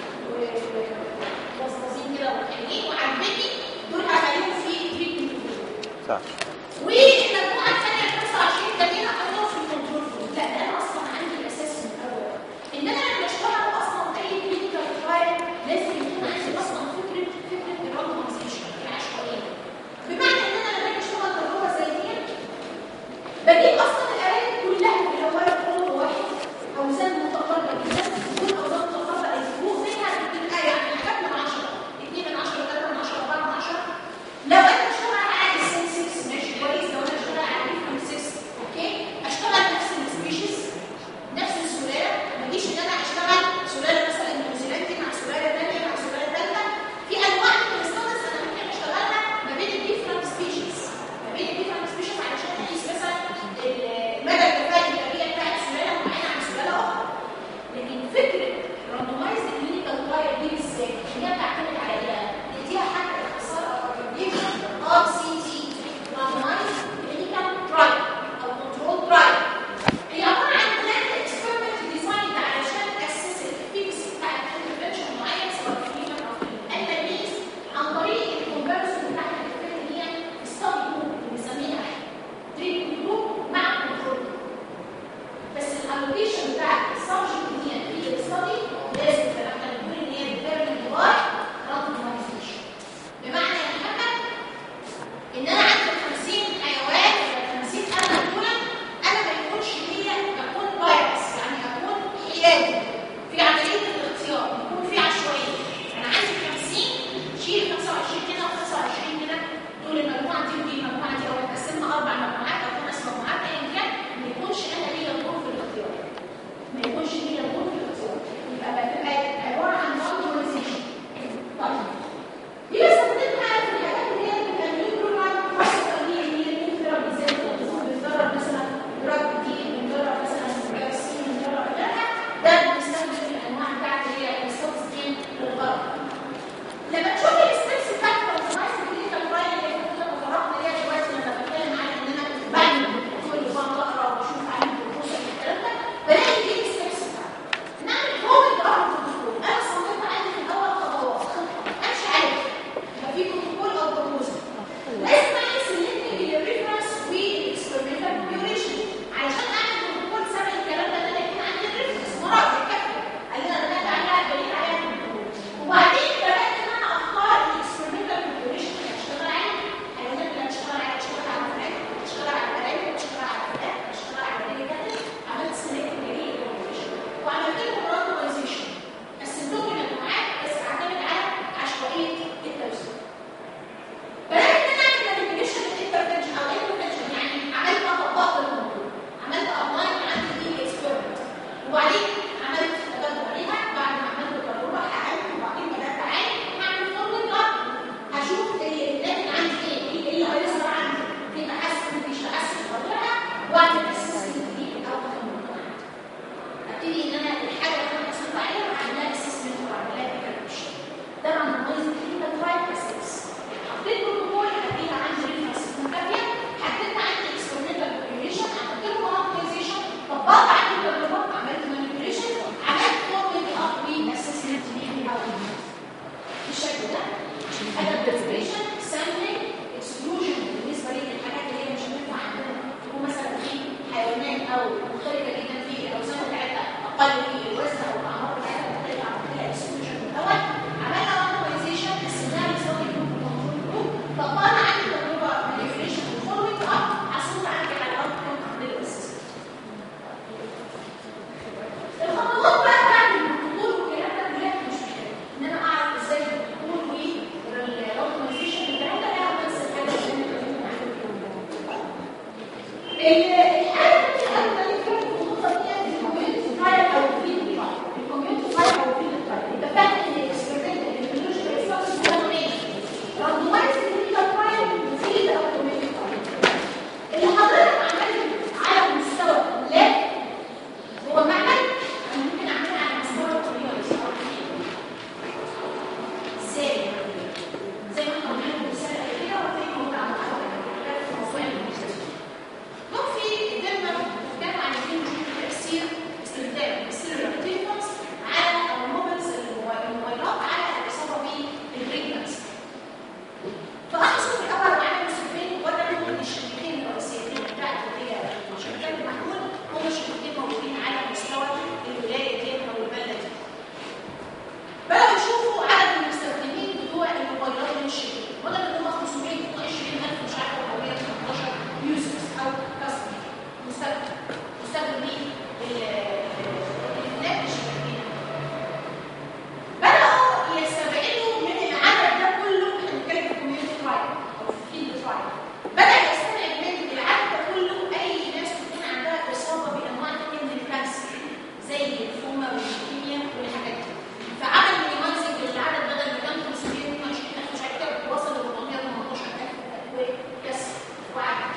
ومظبوطين كده وحلوين وعاجبني دول هخليهم في تريتمنت. صح. والمجموعه الثانيه ال خمسة وعشرين التانيين هحطهم في الكنترول. لا ده انا اصلا عندي الاساس من الاول ان انا لما بشتغل اصلا اي كلينيكال ترايل لازم يكون عندي اصلا فكره فكره الراندومايزيشن العشوائيه. بمعنى ان انا لما باجي اشتغل تجربه زي دي بجيب اصلا القرايب كلها اللي هو كله واحد اوزان متقاربه جدا دول اوزان متقاربه الفروق منها بتبقى يعني حاجات من عشرة اتنين من عشرة ثلاثة من عشرة أربعة من عشرة. لو انا بشتغل على السن ستة ماشي كويس. لو انا بشتغل على الفيفم ستة اوكي اشتغل نفس السبيشيز نفس السلاله. ما اجيش ان انا اشتغل سلاله مثلا نيوزيلندي مع سلاله ثانيه مع سلاله ثالثه. في انواع من الستادز انا ممكن اشتغلها ما بين الديفرنت سبيشيز ما بين الديفرنت سبيشيز علشان اقيس مثلا مدى الكفاءه البيئيه بتاعت سلاله معينه عن سلاله اخرى. لكن فكره راندومايزد كلينيكال ترايل دي بالذات هي بتعتمد على ايه؟ نديها حاجه اختصار او ابريفيشن ار سي تي راندومايزد كلينيكال ترايل او كنترول ترايل. هي عباره عن بلان اكسبيرمنت ديزاين علشان تاسس الافكتس بتاع انترفنشن معين سواء في الهيومن او في الانيمالز عن طريق الكومباريسون بتاع الافكت اللي هي ستادي جروب بنسميها تريتمنت جروب مع كنترول. بس الالوكيشن بتاع السبجكت دي في الستادي لازم احنا نقول ان هي ديترميند باي راندومايزيشن. بمعنى يا محمد ان انا عندي خمسين حيوان ولا خمسين انا دول انا ما يكونش ليا اكون بايرس يعني اكون حيادي في عمليه الاختيار يكون في عشوائيه. انا عندي خمسين شيل خمسة وعشرين كده و25 كده دول المجموعه دي ودي المجموعه دي او نقسمها اربع مجموعات او خمس مجموعات ايا كان ما يكونش انا ليا دور في الاختيار. او مختلفه جدا في الاوزان بتاعتها اقل في الوزن او الاعمار بتاعتها مختلفه عن باقي السوليوشن الاول. عملنا راندومايزيشن استخدام سواء جروب وكنترول جروب، طبقنا عندي تجربه مانيبيوليشن وفولوينج اب حصلت عندي على اوتكم للسيستم. الخطوات بقى بعد الدخول والكلام ده كلها مش محتاج ان انا اعرف ازاي الدخول والاوتومايزيشن الكلام ده انا بس الحاجه اللي انا الحاجه اللي كانت في الخطه دي الكوميونتي ترايل او الفيلد ترايل. الكوميونتي ترايل او الفيلد ترايل اتفقنا ان الاكسبيرمنت البيولوجيكال ريسيرش ده نوعين، راندومايز كلينيكال ترايل وفيلد او كوميونتي ترايل. اللي حضرتك عملته على مستوى اللاب هو معمل انا ممكن اعملها على مستوى الطبيعي ازاي زي ما احنا قلنا في الرساله كده وزي ما هو عمل في موضوع المستشفى. لو في قدرنا كانوا عايزين نشوف تاثير استخدام السيلولار تليفونز على الموبايلز الموبايلات على الاصابه بالبريجنسي. فاحصل في الاول معانا مسؤولين ولا من الشركتين الرئيسيتين بتاعت اللي هي شركات المحمول هم الشركتين موجودين على مستوى الولايه دي او البلد دي. بدأوا يشوفوا عدد المستخدمين بتوع الموبايلات من الشركات، ولا اللي هم خمسمية وعشرين ألف مش عارفه او مية وتمنتاشر يوزرز او كاستمر مستخدم مستخدمين التليفونات الشبكيه. بدأوا يستبعدوا من العدد ده كله، احنا بنتكلم في الكوميونتي ترايل او في الفيلد ترايل، بدأ يستبعد من العدد ده كله اي ناس تكون عندها اصابه بانواع ثانيه من الكانسر زي الليمفوما والليوكيميا والحاجات دي. فعمل مينيمايزنج للعدد بدل ما كان خمسمية واتنين وعشرين ألف مش عارف كام وصل ل أربعمية وتمنتاشر ألف ادويه كسر وعدد.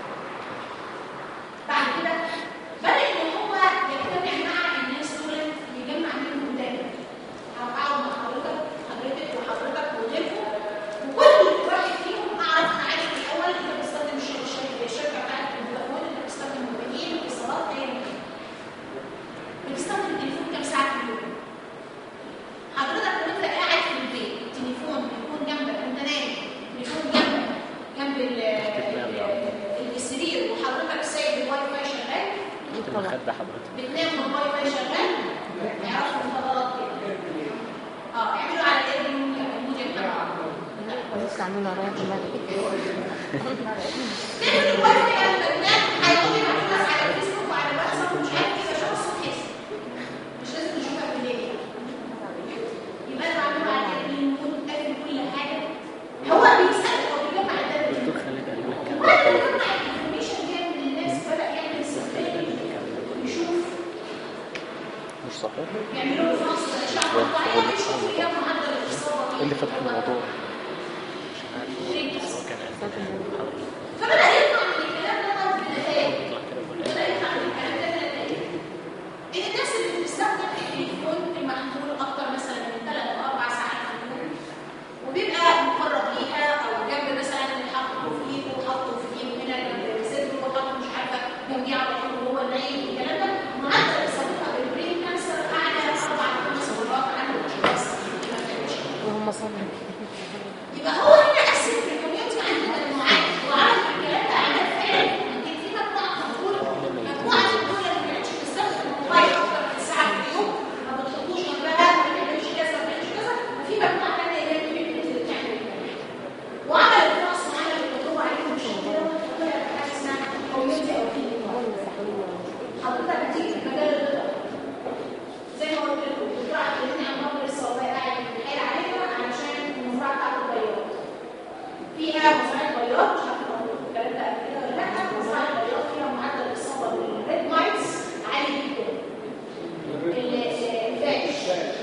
بعد كده بدأ ان هو يجتمع مع الناس دول يجمع منهم داتا. هقعد مع حضرتك حضرتك وحضرتك وغيركم وكل واحد فيهم اعرف عارف الاول انت بتستخدم الشركه الشركه بتاعتك المتفاوض، انت بتستخدم موبايلين اتصالات ايا كان. بتستخدم التليفون كام ساعه في اليوم؟ حضرتك وانت قاعد في البيت التليفون بيكون جنبك وانت نايم، بيكون جنبك جنب السرير وحضرتك سايب الواي فاي شغال بتنام والواي فاي شغال يعرفوا الفضلات كده. اه اعملوا على ايه الموديل بتاعه لسه عاملين ورايا دماغي تاني الواي فاي قبل ما تنام هيقول لك هتبحث على الفيسبوك وعلى الواتساب ومش عارف ايه عشان الصبح يصحى، مش لازم نشوفها بالليل يعني. يبقى انا بعمله على كده بنكون قافل كل حاجه. هو بيسال هو بيجمع الداتا دي وبعد ما يجمع الانفورميشن دي من الناس بدا يعمل استخدام يشوف مش صحيح يعملوا له فحص اشعه مقطعيه يشوفوا ايه معدل الاصابه ايه اللي فتح الموضوع. فبدا يطلع من الكلام ده بنتائج. بدا يطلع من الكلام ده بنتائج ان الناس اللي بتستخدم التليفون المحمول اكتر مثلا من ثلاث او اربع ساعات في اليوم وبيبقى مقرب ليها او جنب مثلا اللي حاطه في ايده وحاطه في ايده هنا جنب صدره وحاطه مش عارفه جنبيه على طول وهو نايم والكلام ده، معدل اصابتها بالبرين كانسر اعلى اربع خمس مرات عن الاشخاص اللي ما بتعملش. وهم صلوا. يبقى هو هنا قسم في الكوميونتي عندنا مجموعات وعمل الكلام ده اعمال فعلا. يمكن في مجموعه مقبوله مجموعه مقبوله اللي ما كانتش بتستخدم الموبايل اكتر من ساعه في اليوم ما بتحطوش جنبها ما بتعملش كذا ما بتعملش كذا، وفي مجموعه ثانيه هي اللي بتعمل كده. وعمل الفحص وعمل التجربه عليهم مشكله وطلعت حاجه اسمها كوميونتي او في حضرتك هتيجي في مجال الرضا زي ما قلت لكم الدكتوره عبد عن مصدر الصوابع قاعد بيتحايل عليها علشان المزرعه بتاعت البيضات فيها مزرعه بيضات مش عارفه اقول لكم الكلام ده قبل كده ولا لا. مزرعه البيضات فيها معدل الاصابه بالريد مايتس عالي جدا. الفاش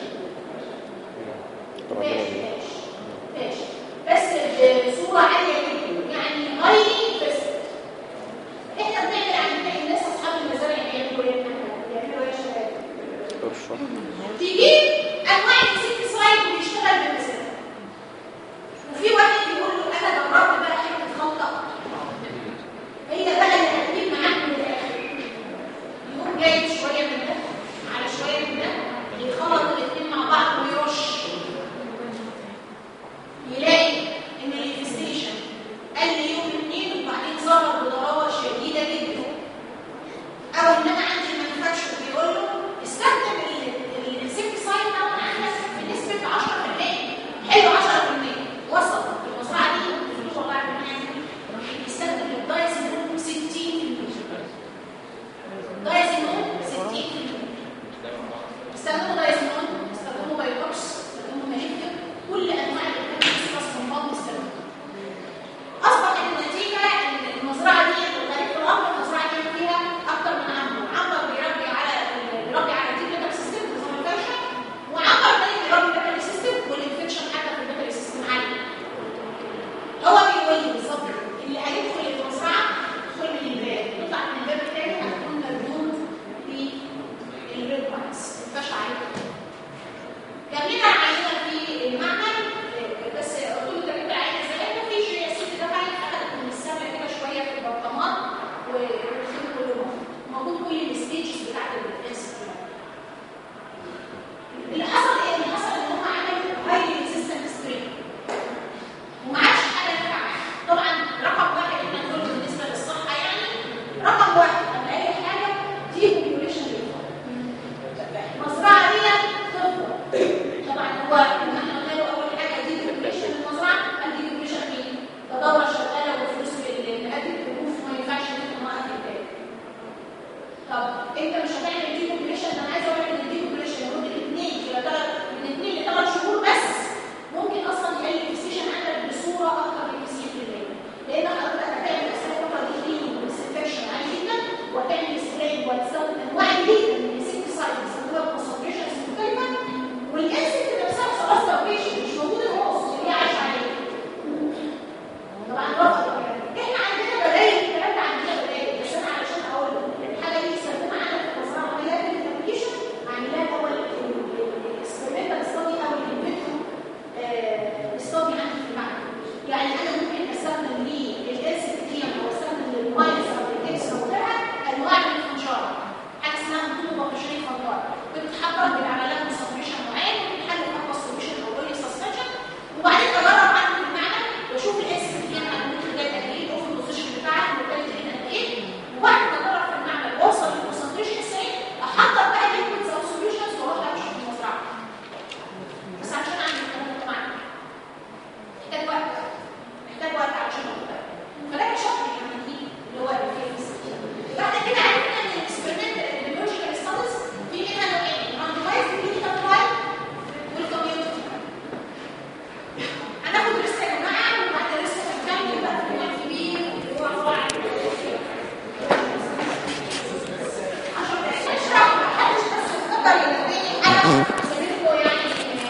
فاش فاش بس بصوره عاليه جدا يعني هايلي بس. احنا بنعمل عندنا الناس اصحاب المزارع بيعملوا ايه؟ بيعملوا ايه يا شباب؟ تجيب انواع الانسكتسايد بيشتغل بالمزارع وفي واحد يقول له انا جربت بقى حته خلطه هي بقى اللي هتجيب معاك من الاخر. يقوم جايب شويه من ده على شويه من ده يخلط الاثنين مع بعض ويرش يلاقي ان الانفستيشن قل يوم اثنين وبعدين ظهر بضراوه شديده جدا او ان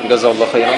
جزاه الله خيرا.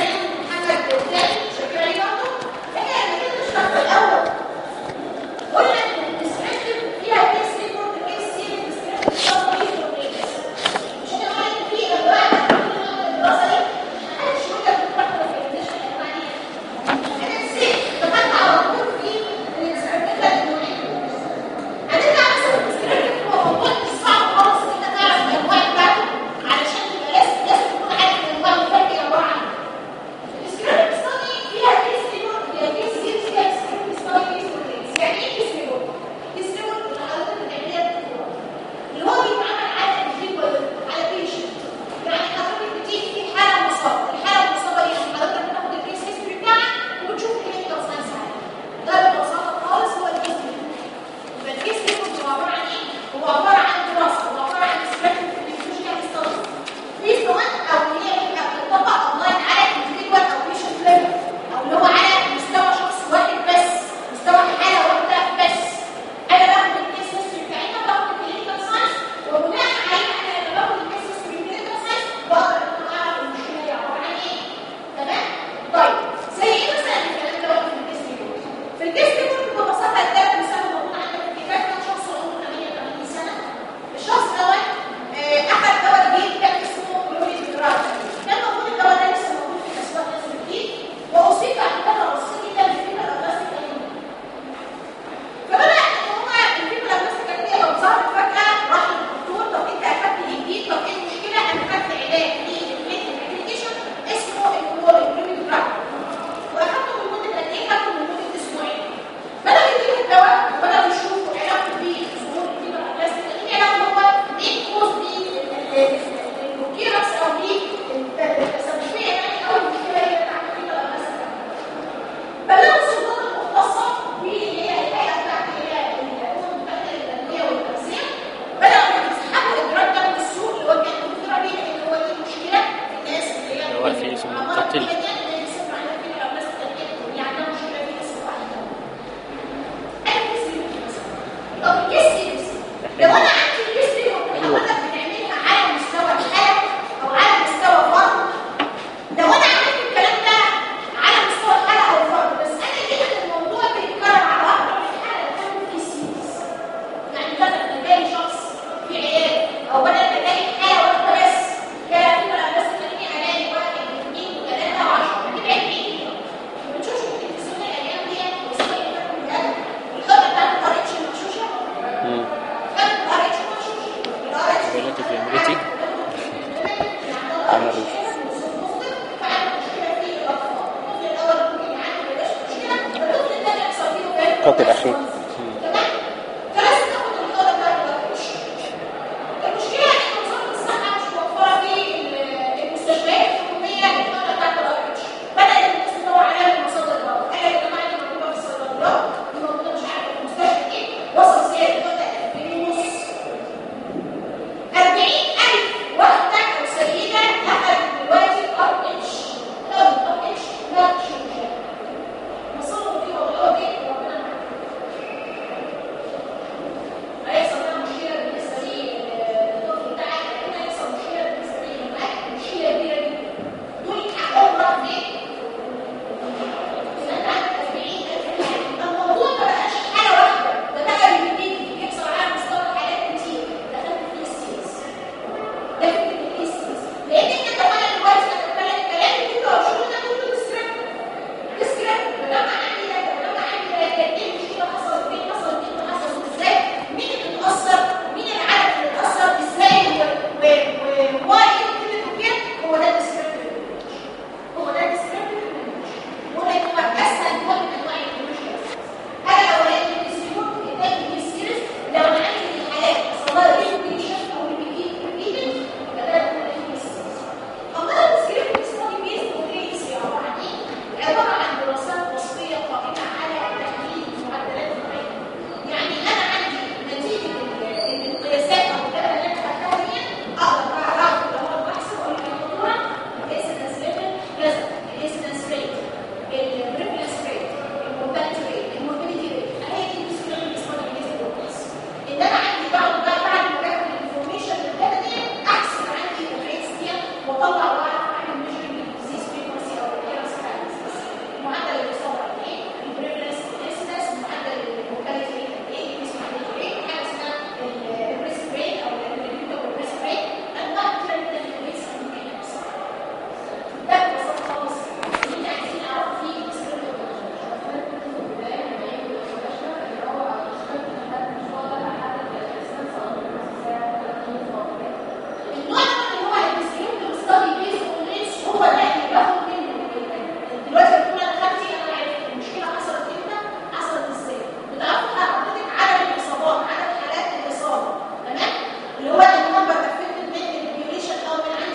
الخط الأخير.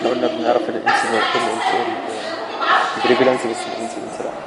احنا قلنا بنعرف الانسيدنت البريفالنس بس الانسيدنت لا.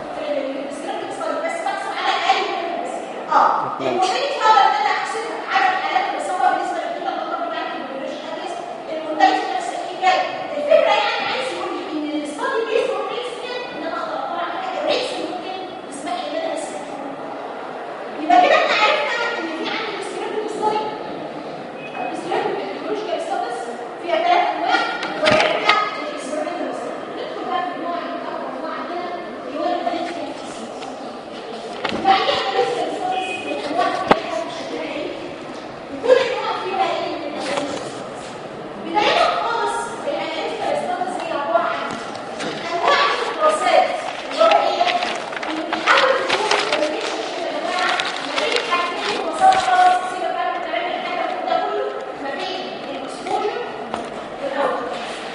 اه المورتاليتي هقدر ان انا احسبها عدد الحالات اللي صورها بالنسبه للداتا النقطه بتاعت البوبيوليشن ادرس المورتاليتي نفس الحكايه. الفكره يعني عايز يقول لي ان الاستادي بيز اون ريتس ان انا اقدر اطلع على حاجه ريتس ممكن تسمح لي ان انا اسمعها. يبقى كده احنا عرفنا ان في عندي ديسكريبتيف ستادي او ديسكريبتيف بيولوجيكال ستاديز فيها ثلاث انواع وعرفنا الاكسبيرمنتال ستادي. ندخل بقى في النوع اللي اول نوع عندنا اللي هو الاناليتيكال ستادي. يعني ايه اناليتيكال ستاديز؟ الانواع بتاعتها شكلها ايه؟ وكل نوع فيها ايه من الاناليتيكال ستاديز. بدايه خالص الاناليتيكال ستاديز هي عباره عن انواع الدراسات اللي هو ايه؟ اللي بتحاول تشوف الريليشن شيب يا جماعه ما بين حاجتين ببساطه خالص سيبك بقى من الكلام اللي احنا بنقوله ده كله ما بين الاكسبوجر والاوتبوت.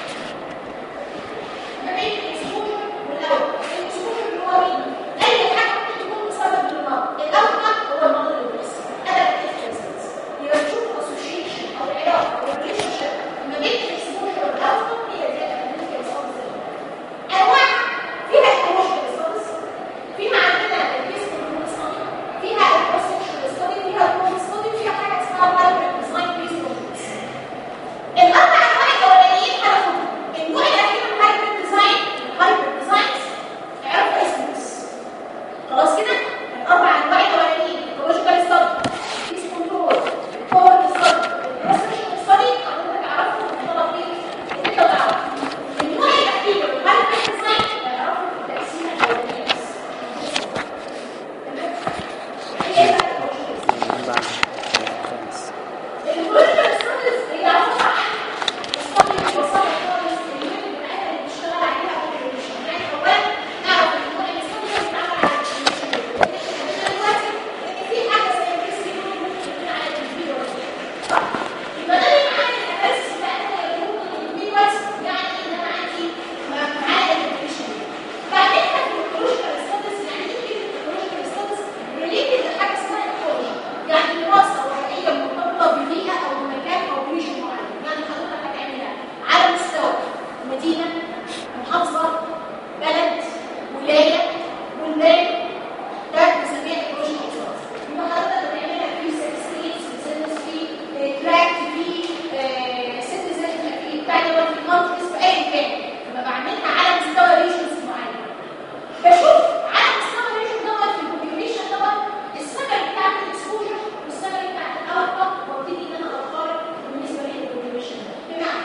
ما بين الاكسبوجر والاوتبوت. الاكسبوجر اللي هو مين؟ اي حاجه ممكن تكون مسبب للمرض. الاوتبوت هو المرض اللي بيحصل. هذا الانفلونس. يبقى نشوف الاسوشيشن او العلاقه او الريليشن شيب ما بين الاكسبوجر والاوتبوت هي دي الاناليتيكال ستاديز. انواع فيها ايكولوجيكال ستاديز، فيها عندنا البيسكول ستادي، فيها البروسكشن ستادي، فيها الكود ستادي، فيها حاجه اسمها هايبريد ديزاين بيست بروجكتس. الاربع انواع الاولانيين هناخدهم. النوع الاخير من الهايبريد ديزاين الهايبريد ديزاينز اعرفوا اسمه بس. خلاص كده الاربع انواع الاولانيين ايكولوجيكال ستادي، بيس كنترول، كود ستادي، البروسكشن ستادي حضرتك عرفته وطلب فيه انت تعرف. النوع الاخير الهايبريد ديزاين هنعرفه في التقسيمه الاولانيه بس. تمام؟ ايه بقى الايكولوجيكال ستادي؟ البروسكشن ستاديز هي عباره عن ستادي ببساطه خالص الميثود بتاعتها اللي بنشتغل عليها هو الريليشن. يعني اولا نعرف ان نوع الستادي ده بيتعمل على الريليشن. احنا دلوقتي ان في حاجه زي الريسك ممكن تكون على الفيديو صح؟ يبقى ده اللي معناه الاساس بتاعتنا ممكن تكون دلوقتي يعني ان انا عندي معايا الريليشن. بعدين في الايكولوجيكال ستاديز يعني ايه كلمه ايكولوجيكال ستاديز؟ ريليتد لحاجه اسمها ايكولوجي، يعني دراسه ورقيه مرتبطه ببيئه او بمكان او بريجن معين. يعني حضرتك هتعملها على مستوى مدينه، محافظه، بلد، ولايه، بلدان، ده بنسميها ايكولوجيكال ستاديز. يبقى حضرتك هتعملها في ستيتس، في سينس، في تراكت، في سيتيزن، في بتاع دوت، في كونتريز، في اي مكان. يبقى بعملها على مستوى ريجنز معين. بشوف على مستوى الريجن دوت في البوبيوليشن دوت السمري بتاعت الاكسبوجر والسمري بتاعت الاوتبوت وابتدي ان انا اقارن بالنسبه للبوبيوليشن. بمعنى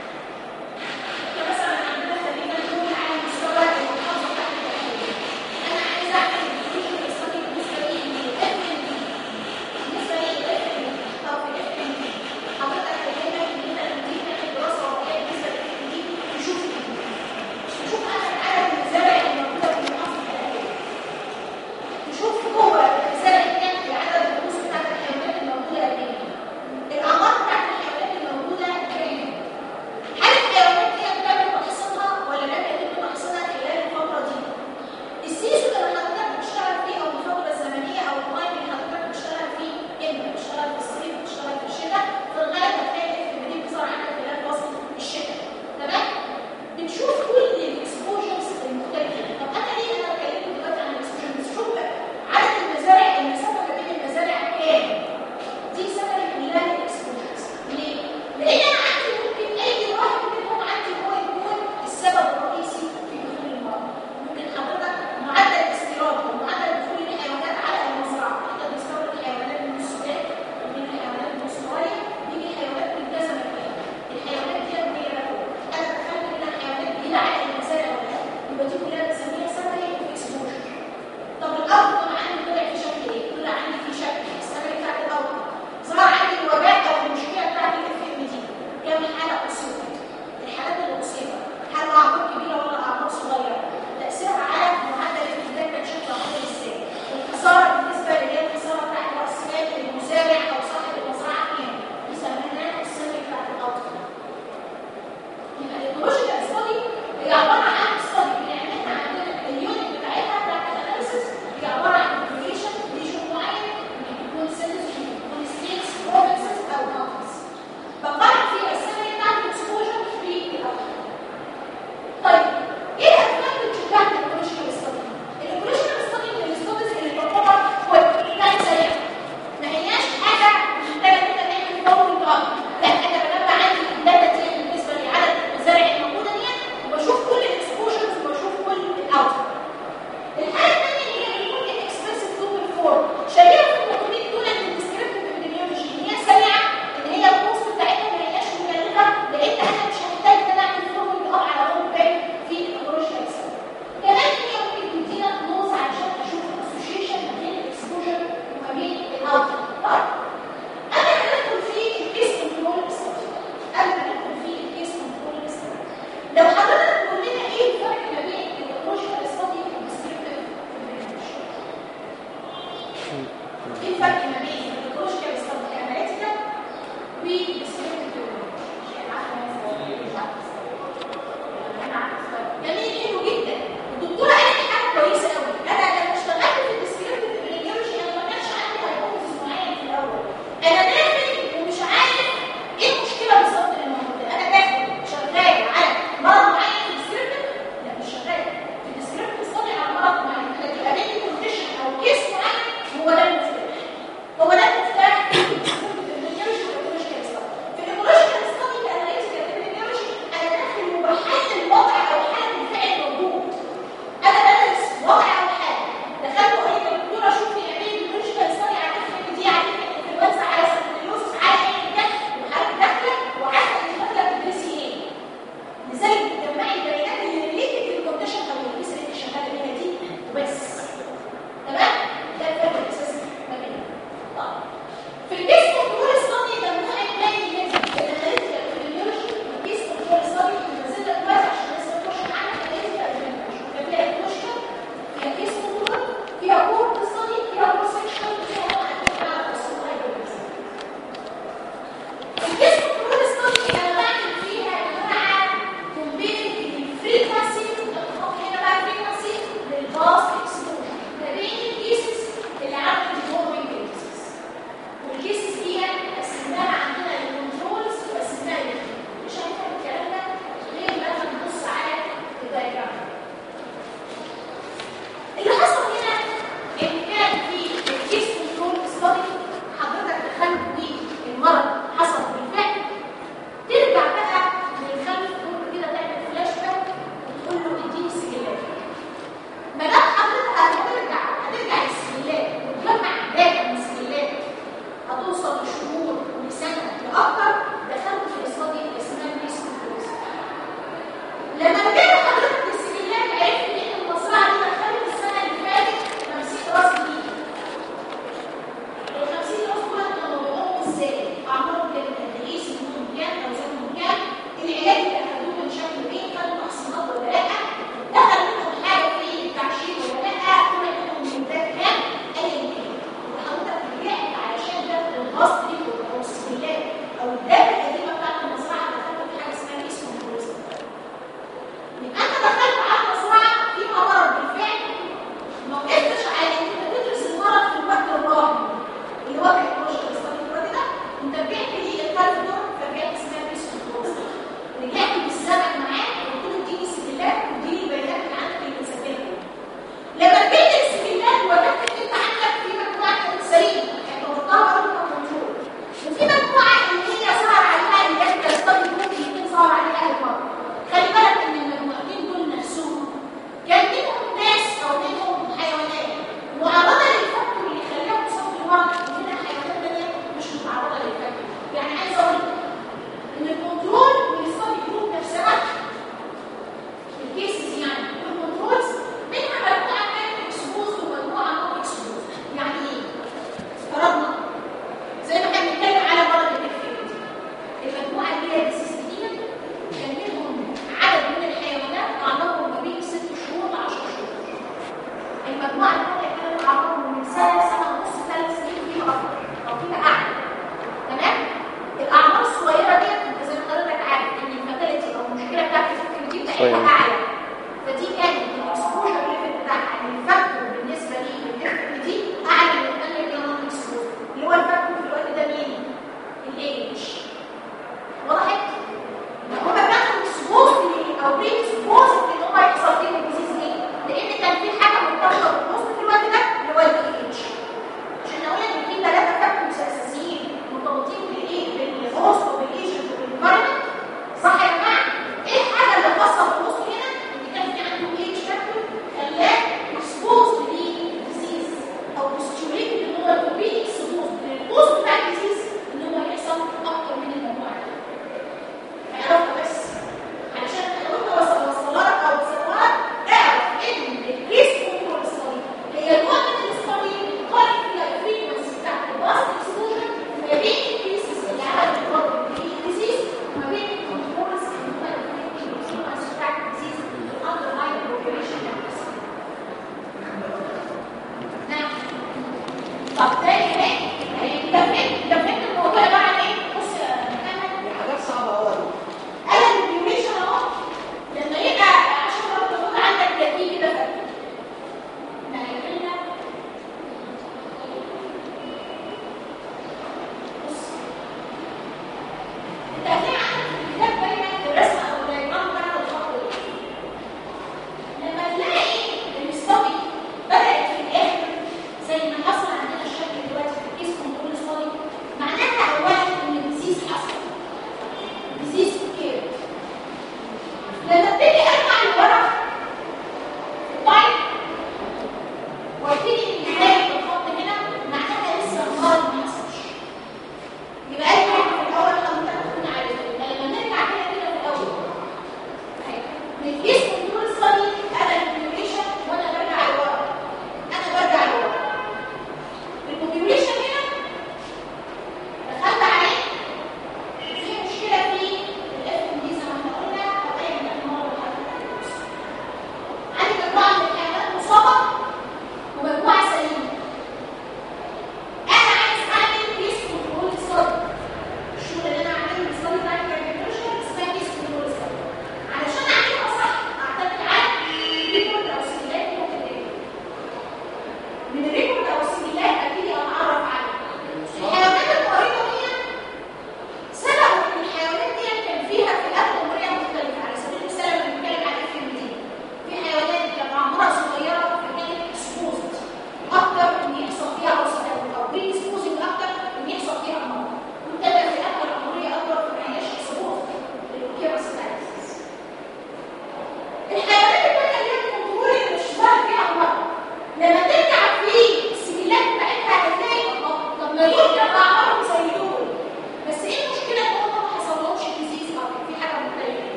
احنا مثلا عندنا خلينا نقول على مستوى المحافظه بتاعت التحرير. انا عايزه اعمل البوبيوليشن ستادي بالنسبه لي للاف ام دي. بالنسبه لي للاف ام دي. طب الاف ام دي حضرتك هتعمل ان انت لما تيجي تعمل دراسه واقعيه بالنسبه للاف ام دي تشوف ايه؟ تشوف عدد عدد المزارع الموجوده في المحافظه الحيوانيه. تشوف جوه المزارع دي عدد الرؤوس بتاعت الحيوانات الموجوده قد ايه؟ الاعمار بتاعت الحيوانات الموجوده كام؟ هل الحيوانات دي بتعمل تحصينها ولا لم يتم تحصينها خلال الفتره دي؟ السيزون اللي حضرتك بتشتغل فيه او الفتره الزمنيه او التايم اللي حضرتك بتشتغل فيه امتى؟ بتشتغل في الصيف، بتشتغل في الشتاء، في الغالب هتلاقي الاف ام دي بتظهر عندك خلال فصل الشتاء. تمام؟ بنشوف كل الاكسبوجرز المختلفه. طب انا ليه انا بكلمك دلوقتي عن الاكسبوجرز؟ شوف بقى عدد المزارع، المسافه ما بين المزارع كام؟ دي سبب كلها الاكسبوجرز. ليه؟ لان انا عندي ممكن اي واحد منهم عندي هو يكون السبب الرئيسي في دخول المرض. ممكن حضرتك معدل الاستيراد او معدل دخول الحيوانات على المزرعه. احنا بنستورد الحيوانات من السودان ومن الحيوانات من استراليا، بيجي حيوانات من كذا مكان. الحيوانات دي هي لكم انا دخلت منها حيوانات جديده على المزارع ولا لا؟ يبقى دي كلها بنسميها سمري اكسبوجر. طب الارض طبعا عندي طلع في شكل ايه؟ طلع عندي في شكل السمري بتاعت الارض. ظهر عندي الوباء او المشكله بتاعت الاف ام دي. كام حاله اصيبت؟ الحالات اللي اصيبت هل اعمار كبيره ولا اعمار صغيره؟ تاثيرها على معدل الانتاج كان شكله عامل ازاي؟ الخساره بالنسبه اللي هي الخساره بتاعت راس مال المزارع او صاحب المزرعه كام؟ دي سميناها السمري بتاعت الارض. يبقى الايكولوجيكال ستادي هي عباره عن ستادي بنعملها عندنا اليونت بتاعتها بتاعت الاناليسيس هي عباره عن بوبيوليشن ريجن معين، ممكن تكون سيتيز، ممكن تكون ستيتس، بروفنسز او كونتريز. بقارن فيها السمري بتاعت الاكسبوجر في الاوتبوت.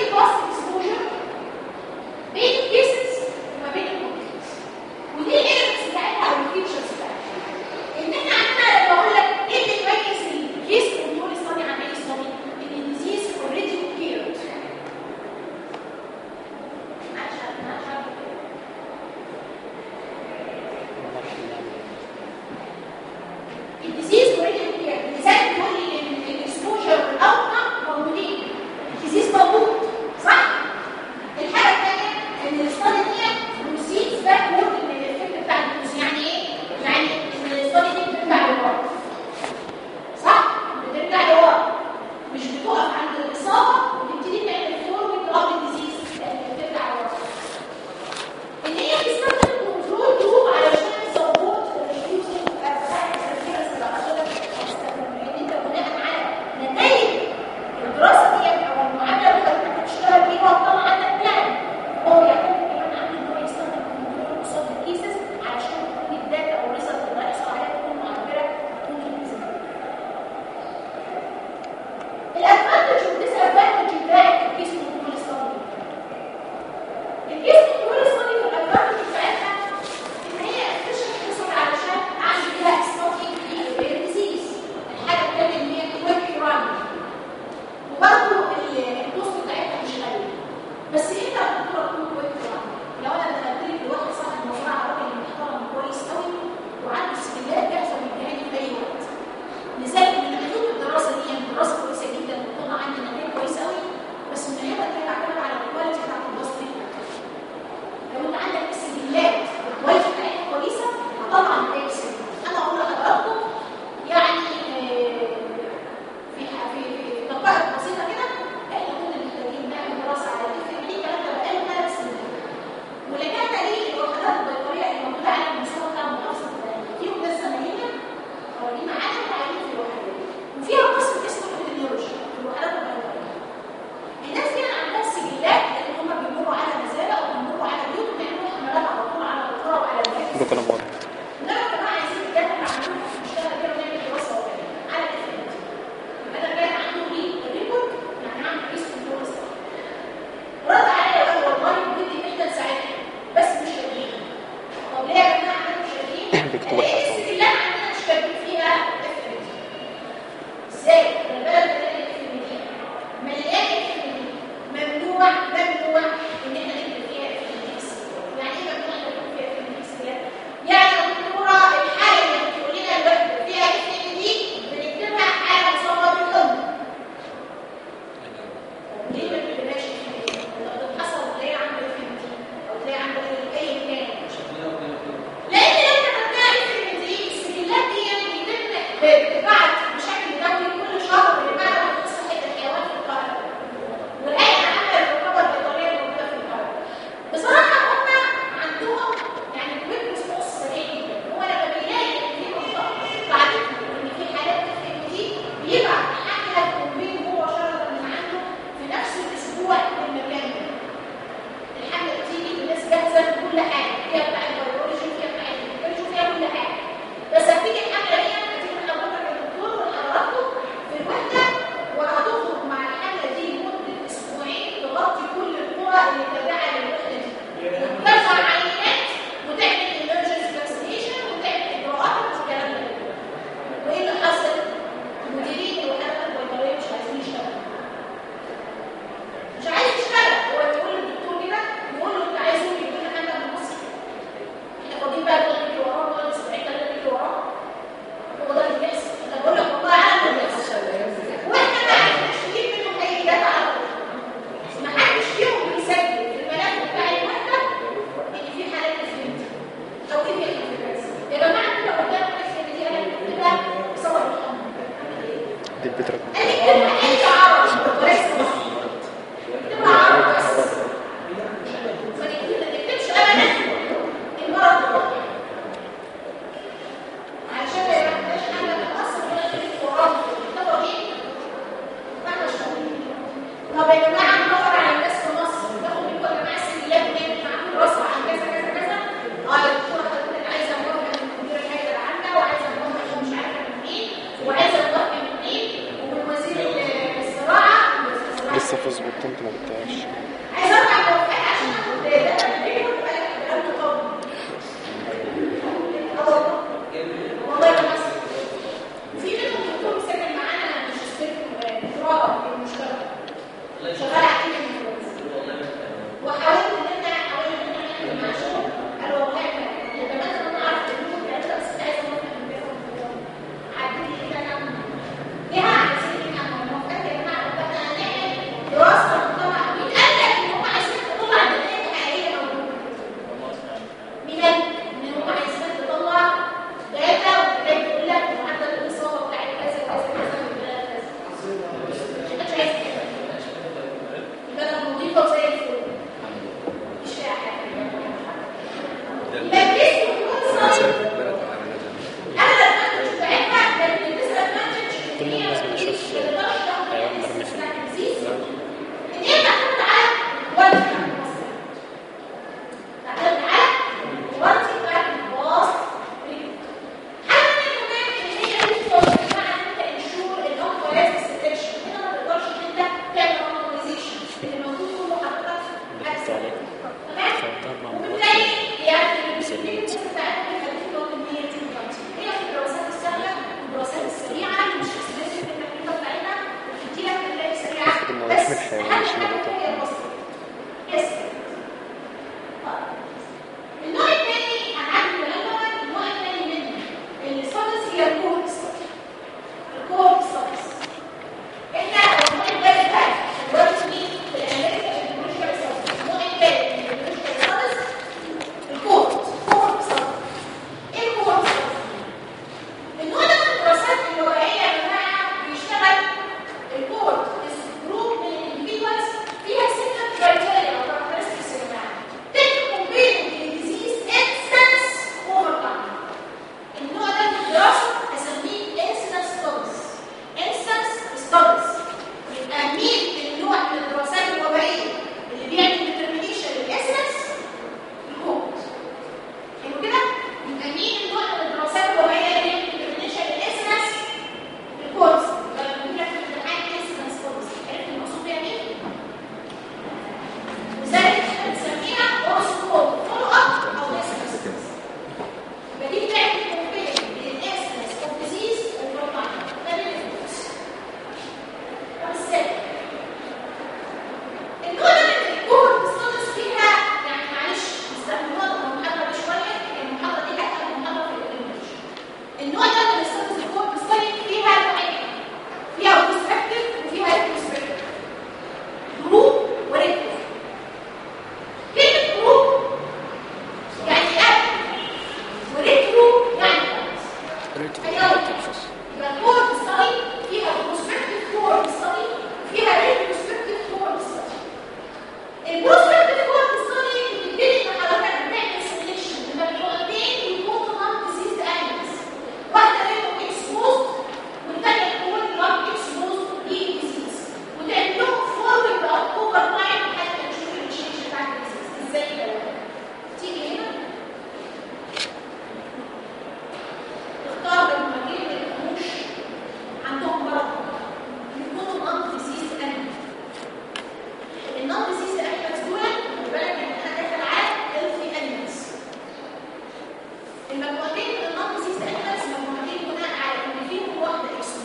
الباست اكسبوجر بين الكيسز وما بين الكونتنتس. ودي الاليمنتس بتاعتها او الفيتشرز بتاعتها. ان احنا عندنا لما اقول لك ايه اللي يميز الكيس كنترول ستادي عن اي ستادي؟ ان الديزيز اوريدي اوكيرد. الديزيز اوريدي اوكيرد. لذلك تقول لي ان الاكسبوجر والاوتكم موجودين. الديزيز موجود صح؟ عايز ارجع للواقع عشان اخد ده انا ليه كنت بقى كلام مطول. والله بس في منهم دكتور سجل معانا ماجستير دكتوراه المشترك شغال عليه وحاولت ان انا حاولت ان انا اعمل مع شغل قالوا والله يا بنات انا عارفه ان انت بس عايزه افهم بيها عدي لي كده انا ليها على سنين انا موافقه يا جماعه بدنا نعمل دراسه طبعا مين قال لك ان هم عايزين تطلع نتائج حقيقيه موجوده؟ مين قال ان هم عايزين تطلع داتا وتلاقي تقول لك معدل الاصابه بتاع كذا كذا كذا وكذا كذا انت عايز كده يبقى انا نضيفه زي الفل مش فيها حاجه لكن كل الناس بتشوف حيوان مرمي في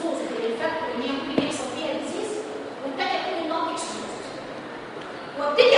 وابتدي